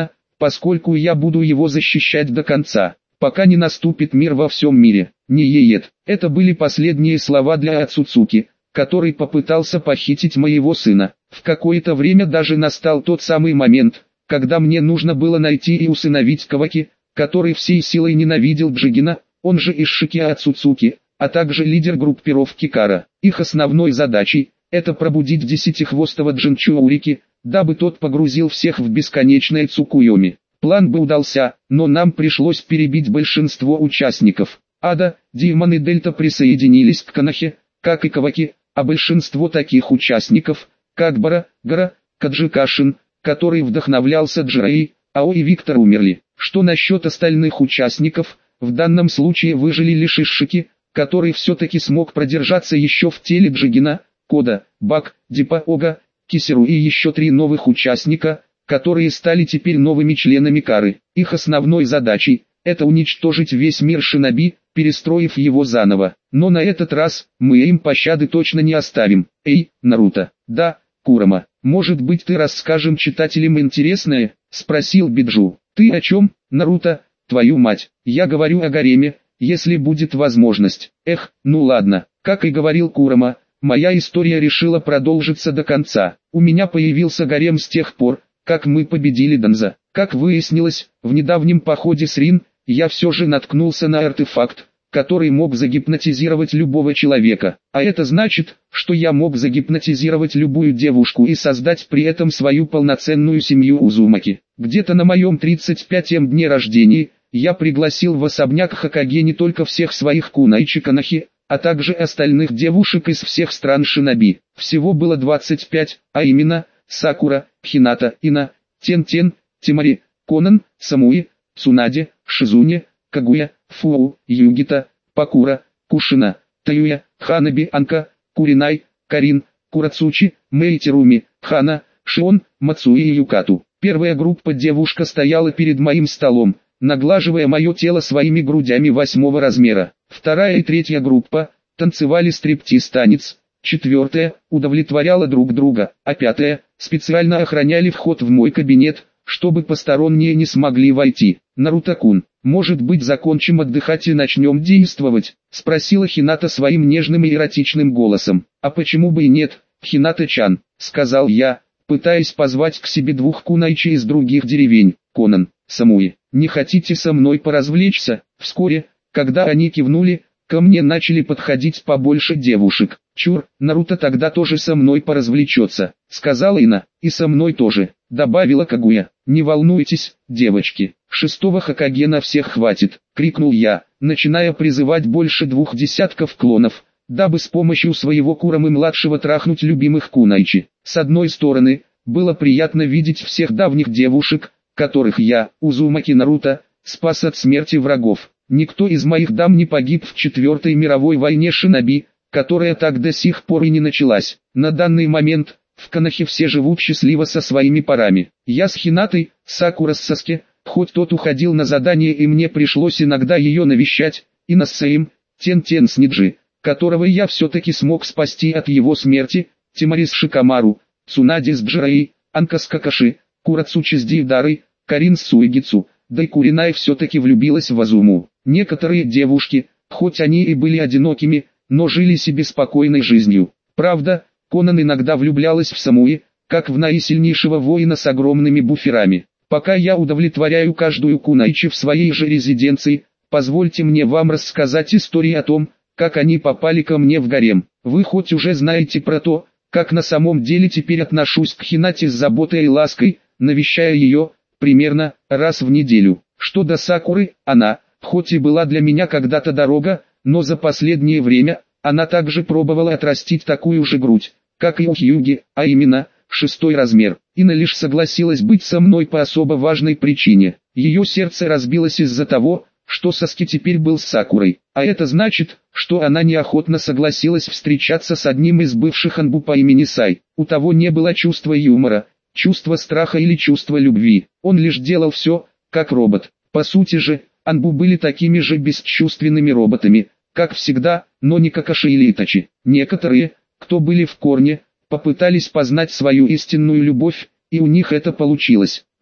поскольку я буду его защищать до конца, пока не наступит мир во всем мире. Не еет. Это были последние слова для Ацуцуки, который попытался похитить моего сына. В какое-то время даже настал тот самый момент, когда мне нужно было найти и усыновить Каваки, который всей силой ненавидел Джигина, он же Ишики Ацуцуки, а также лидер группировки Кара. Их основной задачей – это пробудить десятихвостого Джинчуурики, дабы тот погрузил всех в бесконечное Цукуйоми. План бы удался, но нам пришлось перебить большинство участников. Ада, Димон и Дельта присоединились к Канахе, как и Каваки, а большинство таких участников, как Бара, Гара, Каджикашин, который вдохновлялся Джирей, Ао и Виктор умерли. Что насчет остальных участников, в данном случае выжили лишь Ишики, который все-таки смог продержаться еще в теле Джигина, Кода, Бак, Дипа Ога, Кисеру и еще три новых участника, которые стали теперь новыми членами Кары. Их основной задачей – это уничтожить весь мир шиноби, перестроив его заново. Но на этот раз, мы им пощады точно не оставим. Эй, Наруто. Да, Курама. Может быть ты расскажем читателям интересное? Спросил Биджу. Ты о чем, Наруто? Твою мать. Я говорю о гареме, если будет возможность. Эх, ну ладно. Как и говорил Курама, моя история решила продолжиться до конца. У меня появился гарем с тех пор, как мы победили Данза. Как выяснилось, в недавнем походе с Рин, я все же наткнулся на артефакт, который мог загипнотизировать любого человека. А это значит, что я мог загипнотизировать любую девушку и создать при этом свою полноценную семью Узумаки. Где-то на моем тридцать пятом дне рождения, я пригласил в особняк Хокаге не только всех своих кунайчи Канахи, а также остальных девушек из всех стран шиноби. Всего было двадцать пять, а именно, Сакура, Хината, Ина, Тен-Тен, Тимари, Конан, Самуи, Цунаде, Шизуне, Кагуя, Фуу, Югита, Пакура, Кушина, Таюя, Ханаби, Анка, Куринай, Карин, Курацучи, Мэйтеруми, Хана, Шион, Мацуи и Юкату. Первая группа девушка стояла перед моим столом, наглаживая мое тело своими грудями восьмого размера. Вторая и третья группа танцевали стриптиз-танец. Четвертая удовлетворяла друг друга, а пятая специально охраняли вход в мой кабинет, чтобы посторонние не смогли войти. Наруто-кун, может быть закончим отдыхать и начнем действовать? Спросила Хината своим нежным и эротичным голосом. А почему бы и нет, Хината-чан, сказал я, пытаясь позвать к себе двух кунайчи из других деревень. Конан, Самуи, не хотите со мной поразвлечься? Вскоре, когда они кивнули, ко мне начали подходить побольше девушек. Чур, Наруто тогда тоже со мной поразвлечется, сказала Ина, и со мной тоже, добавила Кагуя. Не волнуйтесь, девочки, шестого Хокаге на всех хватит, крикнул я, начиная призывать больше двух десятков клонов, дабы с помощью своего Курамы-младшего трахнуть любимых кунайчи. С одной стороны, было приятно видеть всех давних девушек, которых я, Узумаки Наруто, спас от смерти врагов. Никто из моих дам не погиб в Четвертой мировой войне шиноби, которая так до сих пор и не началась. На данный момент, в Канахе все живут счастливо со своими парами. Я с Хинатой, Сакура с Саске, хоть тот уходил на задание и мне пришлось иногда ее навещать, и на Сэйм, Тен-Тен с Ниджи, которого я все-таки смог спасти от его смерти, Тимари с Шикамару, Цунади с Джирей, Анка с Какаши, Курацучи с Дейдарой, Карин с Суэгицу, да и Куринай все-таки влюбилась в Азуму. Некоторые девушки, хоть они и были одинокими, но жили себе спокойной жизнью. Правда, Конан иногда влюблялась в Самуи, как в наисильнейшего воина с огромными буферами. Пока я удовлетворяю каждую кунайчи в своей же резиденции, позвольте мне вам рассказать истории о том, как они попали ко мне в гарем. Вы хоть уже знаете про то, как на самом деле теперь отношусь к Хинате с заботой и лаской, навещая ее, примерно, раз в неделю. Что до Сакуры, она, хоть и была для меня когда-то дорога, но за последнее время, она также пробовала отрастить такую же грудь, как и у Хьюги, а именно, шестой размер. Ина лишь согласилась быть со мной по особо важной причине. Ее сердце разбилось из-за того, что Саски теперь был с Сакурой. А это значит, что она неохотно согласилась встречаться с одним из бывших Анбу по имени Сай. У того не было чувства юмора, чувства страха или чувства любви. Он лишь делал все, как робот. По сути же, Анбу были такими же бесчувственными роботами, как всегда, но не Какаши или Итачи. Некоторые, кто были в корне, попытались познать свою истинную любовь, и у них это получилось.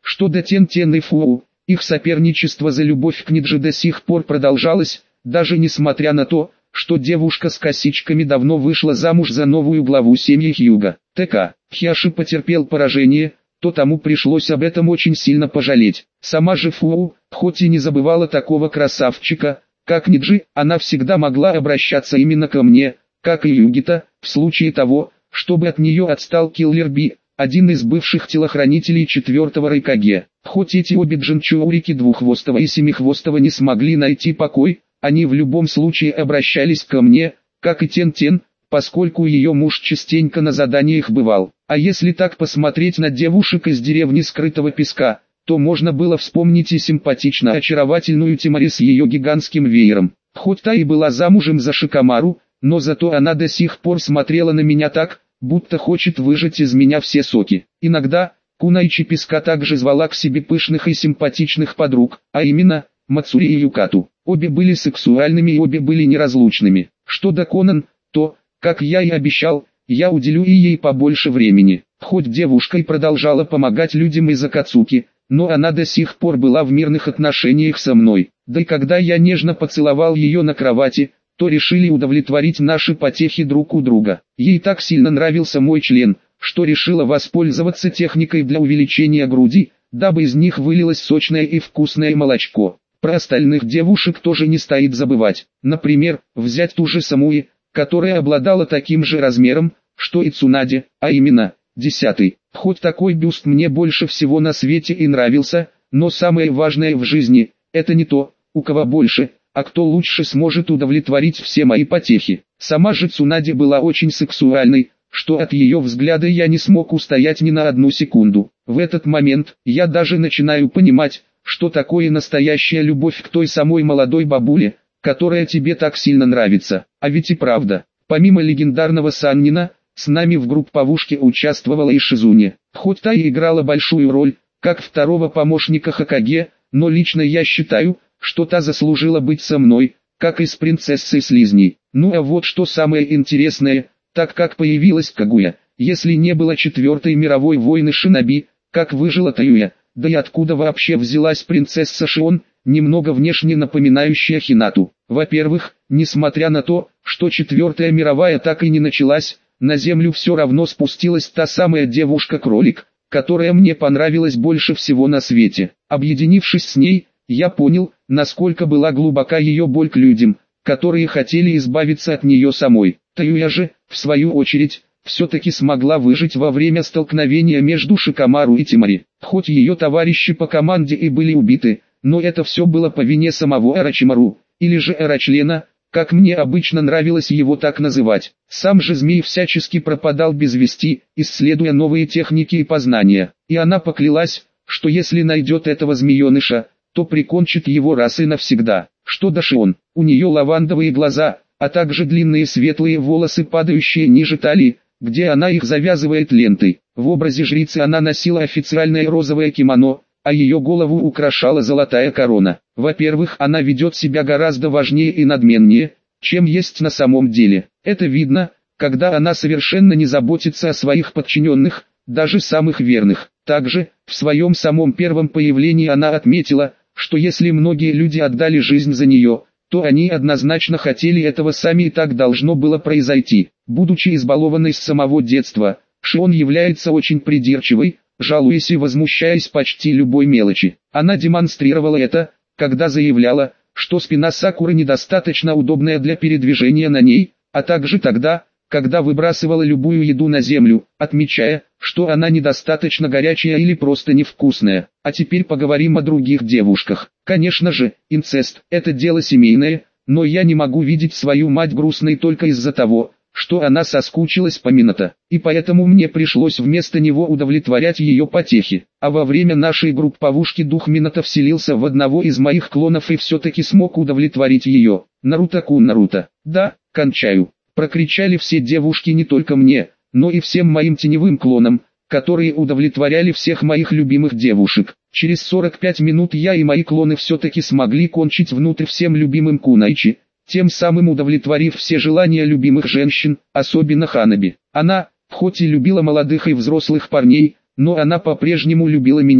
Что до Тен-Тен и Фу, их соперничество за любовь к Ниджи до сих пор продолжалось, даже несмотря на то, что девушка с косичками давно вышла замуж за новую главу семьи Хьюга. ТК. Хьяши потерпел поражение, то тому пришлось об этом очень сильно пожалеть. Сама же Фу, хоть и не забывала такого красавчика, как Ниджи, она всегда могла обращаться именно ко мне, как и Югита, в случае того, чтобы от нее отстал Киллер Би, один из бывших телохранителей четвертого Райкаге. Хоть эти обе джинчурики двуххвостого и семихвостого не смогли найти покой, они в любом случае обращались ко мне, как и Тен-Тен, поскольку ее муж частенько на заданиях бывал. А если так посмотреть на девушек из деревни Скрытого Песка, то можно было вспомнить и симпатично очаровательную Тимари с ее гигантским веером. Хоть та и была замужем за Шикамару, но зато она до сих пор смотрела на меня так, будто хочет выжать из меня все соки. Иногда Кунайчи Песка также звала к себе пышных и симпатичных подруг, а именно Мацури и Юкату. Обе были сексуальными и обе были неразлучными. Что до Конан, то, как я и обещал, я уделю и ей побольше времени. Хоть девушка и продолжала помогать людям из Акацуки, но она до сих пор была в мирных отношениях со мной. Да и когда я нежно поцеловал ее на кровати, то решили удовлетворить наши потехи друг у друга. Ей так сильно нравился мой член, что решила воспользоваться техникой для увеличения груди, дабы из них вылилось сочное и вкусное молочко. Про остальных девушек тоже не стоит забывать. Например, взять ту же Самуи, которая обладала таким же размером, что и Цунаде, а именно, десятый. Хоть такой бюст мне больше всего на свете и нравился, но самое важное в жизни – это не то, у кого больше, а кто лучше сможет удовлетворить все мои потехи. Сама же Цунаде была очень сексуальной, что от ее взгляда я не смог устоять ни на одну секунду. В этот момент я даже начинаю понимать, что такое настоящая любовь к той самой молодой бабуле, которая тебе так сильно нравится. А ведь и правда, помимо легендарного Саннина, с нами в групповушке участвовала и Шизуне. Хоть та и играла большую роль, как второго помощника Хокаге, но лично я считаю, что та заслужила быть со мной, как и с принцессой Слизней. Ну а вот что самое интересное, так как появилась Кагуя, если не было четвертой мировой войны Шиноби, как выжила Таюя, да и откуда вообще взялась принцесса Шион, немного внешне напоминающая Хинату. Во-первых, несмотря на то, что четвертая мировая так и не началась, на землю все равно спустилась та самая девушка-кролик, которая мне понравилась больше всего на свете. Объединившись с ней, я понял, насколько была глубока ее боль к людям, которые хотели избавиться от нее самой. Таюя же, в свою очередь, все-таки смогла выжить во время столкновения между Шикамару и Тимари. Хоть ее товарищи по команде и были убиты, но это все было по вине самого Орочимару, или же Орочлена, как мне обычно нравилось его так называть. Сам же змей всячески пропадал без вести, исследуя новые техники и познания. И она поклялась, что если найдет этого змееныша, то прикончит его раз и навсегда. Что до Шион, у нее лавандовые глаза, а также длинные светлые волосы, падающие ниже талии, где она их завязывает лентой. В образе жрицы она носила официальное розовое кимоно, а ее голову украшала золотая корона. Во-первых, она ведет себя гораздо важнее и надменнее, чем есть на самом деле. Это видно, когда она совершенно не заботится о своих подчиненных, даже самых верных. Также, в своем самом первом появлении она отметила, что если многие люди отдали жизнь за нее, то они однозначно хотели этого сами, и так должно было произойти. Будучи избалованной с самого детства, Шион является очень придирчивой, жалуясь и возмущаясь почти любой мелочи. Она демонстрировала это, когда заявляла, что спина Сакуры недостаточно удобная для передвижения на ней, а также тогда, когда выбрасывала любую еду на землю, отмечая, что она недостаточно горячая или просто невкусная. А теперь поговорим о других девушках. Конечно же, инцест – это дело семейное, но я не могу видеть свою мать грустной только из-за того, что она соскучилась по Минато, и поэтому мне пришлось вместо него удовлетворять ее потехи. А во время нашей групповушки дух Минато вселился в одного из моих клонов и все-таки смог удовлетворить ее. Наруто-кун Наруто. Да, кончаю. Прокричали все девушки не только мне, но и всем моим теневым клонам, которые удовлетворяли всех моих любимых девушек. Через сорок пять минут я и мои клоны все-таки смогли кончить внутрь всем любимым Кунайчи, тем самым удовлетворив все желания любимых женщин, особенно Ханаби. Она, хоть и любила молодых и взрослых парней, но она по-прежнему любила меня,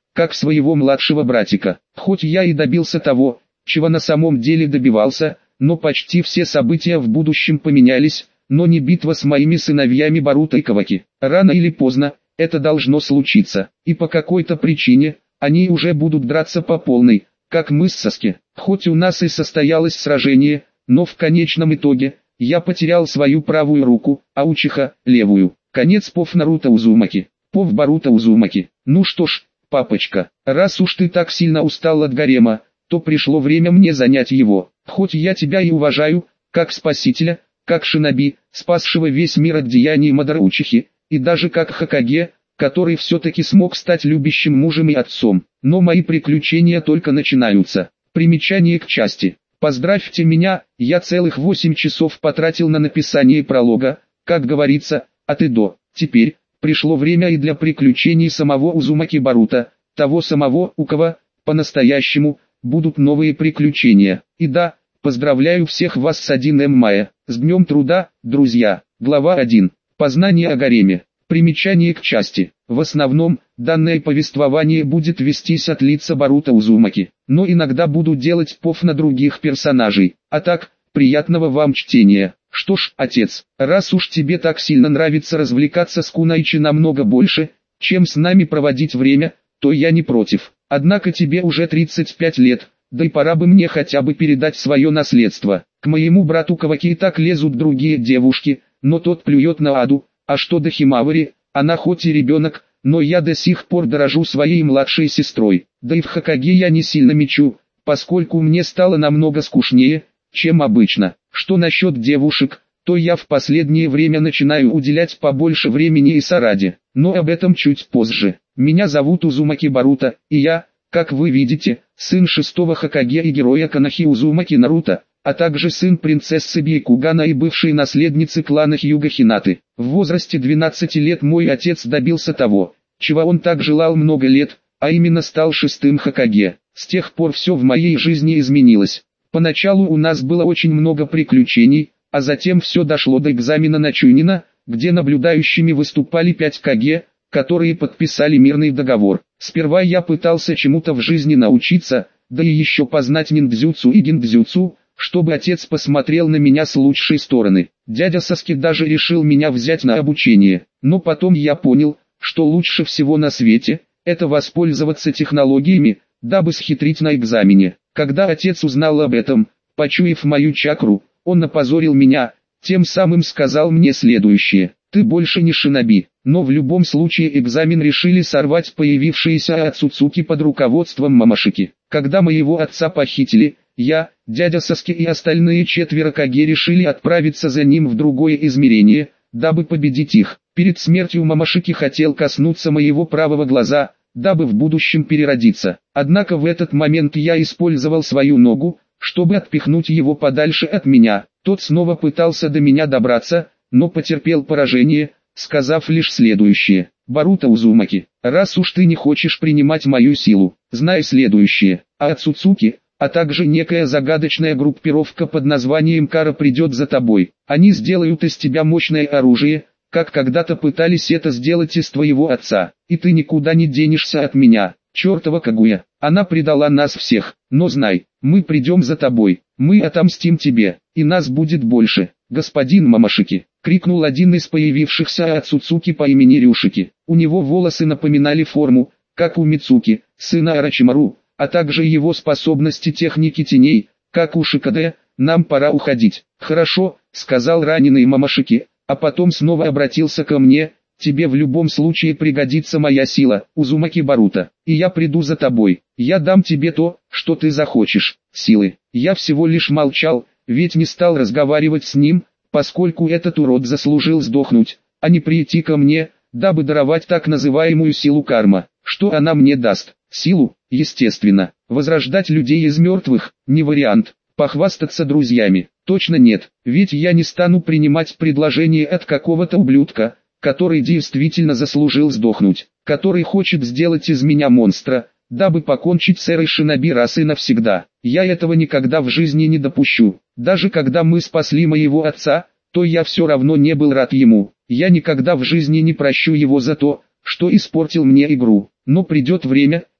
как своего младшего братика. Хоть я и добился того, чего на самом деле добивался, но почти все события в будущем поменялись, но не битва с моими сыновьями Боруто и Каваки. Рано или поздно, это должно случиться, и по какой-то причине, они уже будут драться по полной, как мы с Саски. Хоть у нас и состоялось сражение, но в конечном итоге, я потерял свою правую руку, а Учиха – левую. Конец пов Наруто Узумаки. Пов Боруто Узумаки. Ну что ж, папочка, раз уж ты так сильно устал от гарема, то пришло время мне занять его. Хоть я тебя и уважаю, как спасителя, как шиноби, спасшего весь мир от деяний Мадара Учихи, и даже как Хокаге, который все-таки смог стать любящим мужем и отцом. Но мои приключения только начинаются. Примечание к части. Поздравьте меня, я целых восемь часов потратил на написание пролога, как говорится, от и до. Теперь, пришло время и для приключений самого Узумаки Боруто, того самого, у кого, по-настоящему, будут новые приключения. И да, поздравляю всех вас с первым мая, с Днем Труда, друзья. Глава один. Познание о гареме. Примечание к части. В основном, данное повествование будет вестись от лица Боруто Узумаки, но иногда буду делать пов на других персонажей. А так, приятного вам чтения. Что ж, отец, раз уж тебе так сильно нравится развлекаться с Кунайчи намного больше, чем с нами проводить время, то я не против. Однако тебе уже тридцать пять лет, да и пора бы мне хотя бы передать свое наследство. К моему брату Каваки и так лезут другие девушки, но тот плюет на Аду. А что до Химавари, она хоть и ребенок, но я до сих пор дорожу своей младшей сестрой. Да и в Хокаге я не сильно мечу, поскольку мне стало намного скучнее, чем обычно. Что насчет девушек, то я в последнее время начинаю уделять побольше времени и Сараде, но об этом чуть позже. Меня зовут Узумаки Боруто, и я, как вы видите, сын шестого Хокаге и героя Канахи Узумаки Наруто, а также сын принцессы Бьякугана и бывшей наследницы клана Хьюга Хинаты. В возрасте двенадцати лет мой отец добился того, чего он так желал много лет, а именно стал шестым Хокаге. С тех пор все в моей жизни изменилось. Поначалу у нас было очень много приключений, а затем все дошло до экзамена на Чунина, где наблюдающими выступали пять Каге, которые подписали мирный договор. Сперва я пытался чему-то в жизни научиться, да и еще познать ниндзюцу и гиндзюцу, чтобы отец посмотрел на меня с лучшей стороны. Дядя Саски даже решил меня взять на обучение, но потом я понял, что лучше всего на свете – это воспользоваться технологиями, дабы схитрить на экзамене. Когда отец узнал об этом, почуяв мою чакру, он опозорил меня, тем самым сказал мне следующее: «Ты больше не шиноби». Но в любом случае экзамен решили сорвать появившиеся Ацуцуки под руководством Мамашики. Когда моего отца похитили, я, дядя Саски и остальные четверо Каге решили отправиться за ним в другое измерение, дабы победить их. Перед смертью Мамашики хотел коснуться моего правого глаза, дабы в будущем переродиться. Однако в этот момент я использовал свою ногу, чтобы отпихнуть его подальше от меня. Тот снова пытался до меня добраться, но потерпел поражение, сказав лишь следующее: «Боруто Узумаки, раз уж ты не хочешь принимать мою силу, знай следующее, а Ацуцуки, а также некая загадочная группировка под названием Кара придет за тобой. Они сделают из тебя мощное оружие, как когда-то пытались это сделать из твоего отца, и ты никуда не денешься от меня, чертова Кагуя. Она предала нас всех, но знай, мы придем за тобой, мы отомстим тебе, и нас будет больше, господин Мамашики», — крикнул один из появившихся Ацуцуки по имени Рюшики. У него волосы напоминали форму, как у Мицуки, сына Орочимару, а также его способности техники теней, как у Шикаде. «Нам пора уходить». «Хорошо», — сказал раненый Мамашики, а потом снова обратился ко мне: «Тебе в любом случае пригодится моя сила, Узумаки Боруто, и я приду за тобой. Я дам тебе то, что ты захочешь, силы». Я всего лишь молчал, ведь не стал разговаривать с ним, поскольку этот урод заслужил сдохнуть, а не прийти ко мне, дабы даровать так называемую силу карма. Что она мне даст? Силу, естественно. Возрождать людей из мертвых – не вариант. Похвастаться друзьями – точно нет, ведь я не стану принимать предложение от какого-то ублюдка, который действительно заслужил сдохнуть, который хочет сделать из меня монстра, дабы покончить с эрой шиноби раз и навсегда. Я этого никогда в жизни не допущу. Даже когда мы спасли моего отца, то я все равно не был рад ему. Я никогда в жизни не прощу его за то, что испортил мне игру. Но придет время,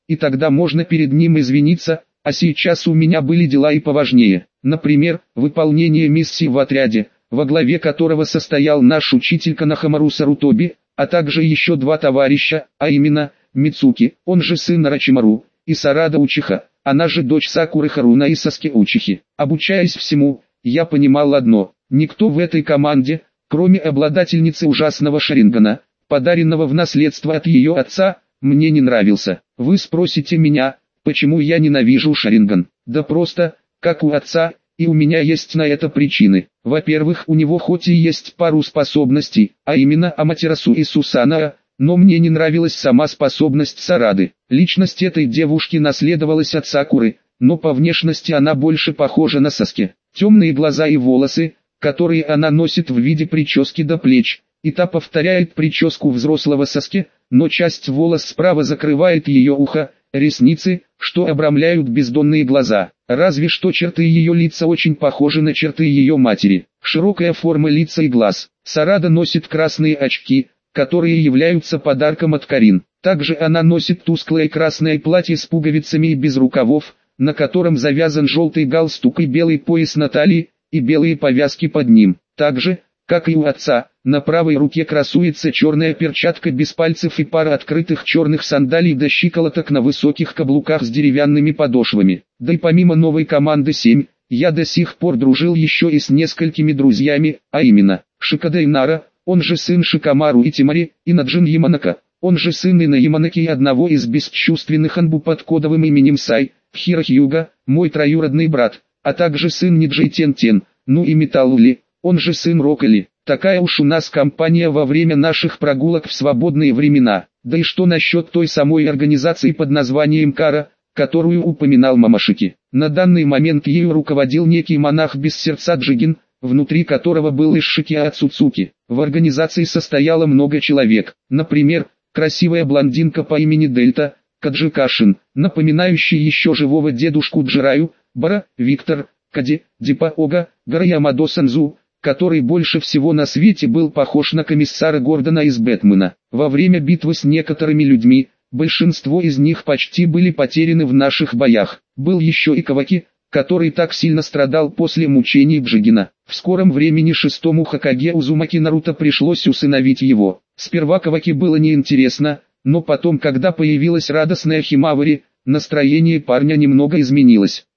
и тогда можно перед ним извиниться, а сейчас у меня были дела и поважнее. Например, выполнение миссии в отряде, во главе которого состоял наш учитель Канахамару Сарутоби, а также еще два товарища, а именно, Мицуки, он же сын Орочимару, и Сарада Учиха, она же дочь Сакуры Харуна и Саски Учихи. Обучаясь всему, я понимал одно: никто в этой команде, кроме обладательницы ужасного шарингана, подаренного в наследство от ее отца, мне не нравился. Вы спросите меня, почему я ненавижу шаринган? Да просто, как у отца, и у меня есть на это причины. Во-первых, у него хоть и есть пару способностей, а именно Аматерасу и Сусанаа, но мне не нравилась сама способность Сарады. Личность этой девушки наследовалась от Сакуры, но по внешности она больше похожа на Саски. Темные глаза и волосы, которые она носит в виде прически до плеч, и та повторяет прическу взрослого Саски, но часть волос справа закрывает ее ухо, ресницы, что обрамляют бездонные глаза. Разве что черты ее лица очень похожи на черты ее матери. Широкая форма лица и глаз. Сарада носит красные очки, которые являются подарком от Карин. Также она носит тусклое красное платье с пуговицами и без рукавов, на котором завязан желтый галстук и белый пояс на талии, и белые повязки под ним. Также, как и у отца, на правой руке красуется черная перчатка без пальцев и пара открытых черных сандалий до щиколоток на высоких каблуках с деревянными подошвами. Да и помимо новой команды семь, я до сих пор дружил еще и с несколькими друзьями, а именно, Шикада Инара, он же сын Шикамару и Тимари, и Наджин Яманака, он же сын Ина Яманаки и одного из бесчувственных анбу под кодовым именем Сай, Хирохьюга, мой троюродный брат, а также сын Ниджи Тен-Тен, ну и Металули, он же сын Рокали. Такая уж у нас компания во время наших прогулок в свободные времена. Да и что насчет той самой организации под названием Кара, которую упоминал Мамашики? На данный момент ею руководил некий монах без сердца Джигин, внутри которого был Ишшики Ацуцуки. В организации состояло много человек, например, красивая блондинка по имени Дельта, Каджикашин, напоминающий еще живого дедушку Джираю, Бара, Виктор, Кади, Дипа Ога, Гараямадо Санзу, который больше всего на свете был похож на комиссара Гордона из Бэтмена. Во время битвы с некоторыми людьми, большинство из них почти были потеряны в наших боях. Был еще и Каваки, который так сильно страдал после мучений Джигина. В скором времени шестому Хокаге Узумаки Наруто пришлось усыновить его. Сперва Каваки было неинтересно, но потом, когда появилась радостная Химавари, настроение парня немного изменилось.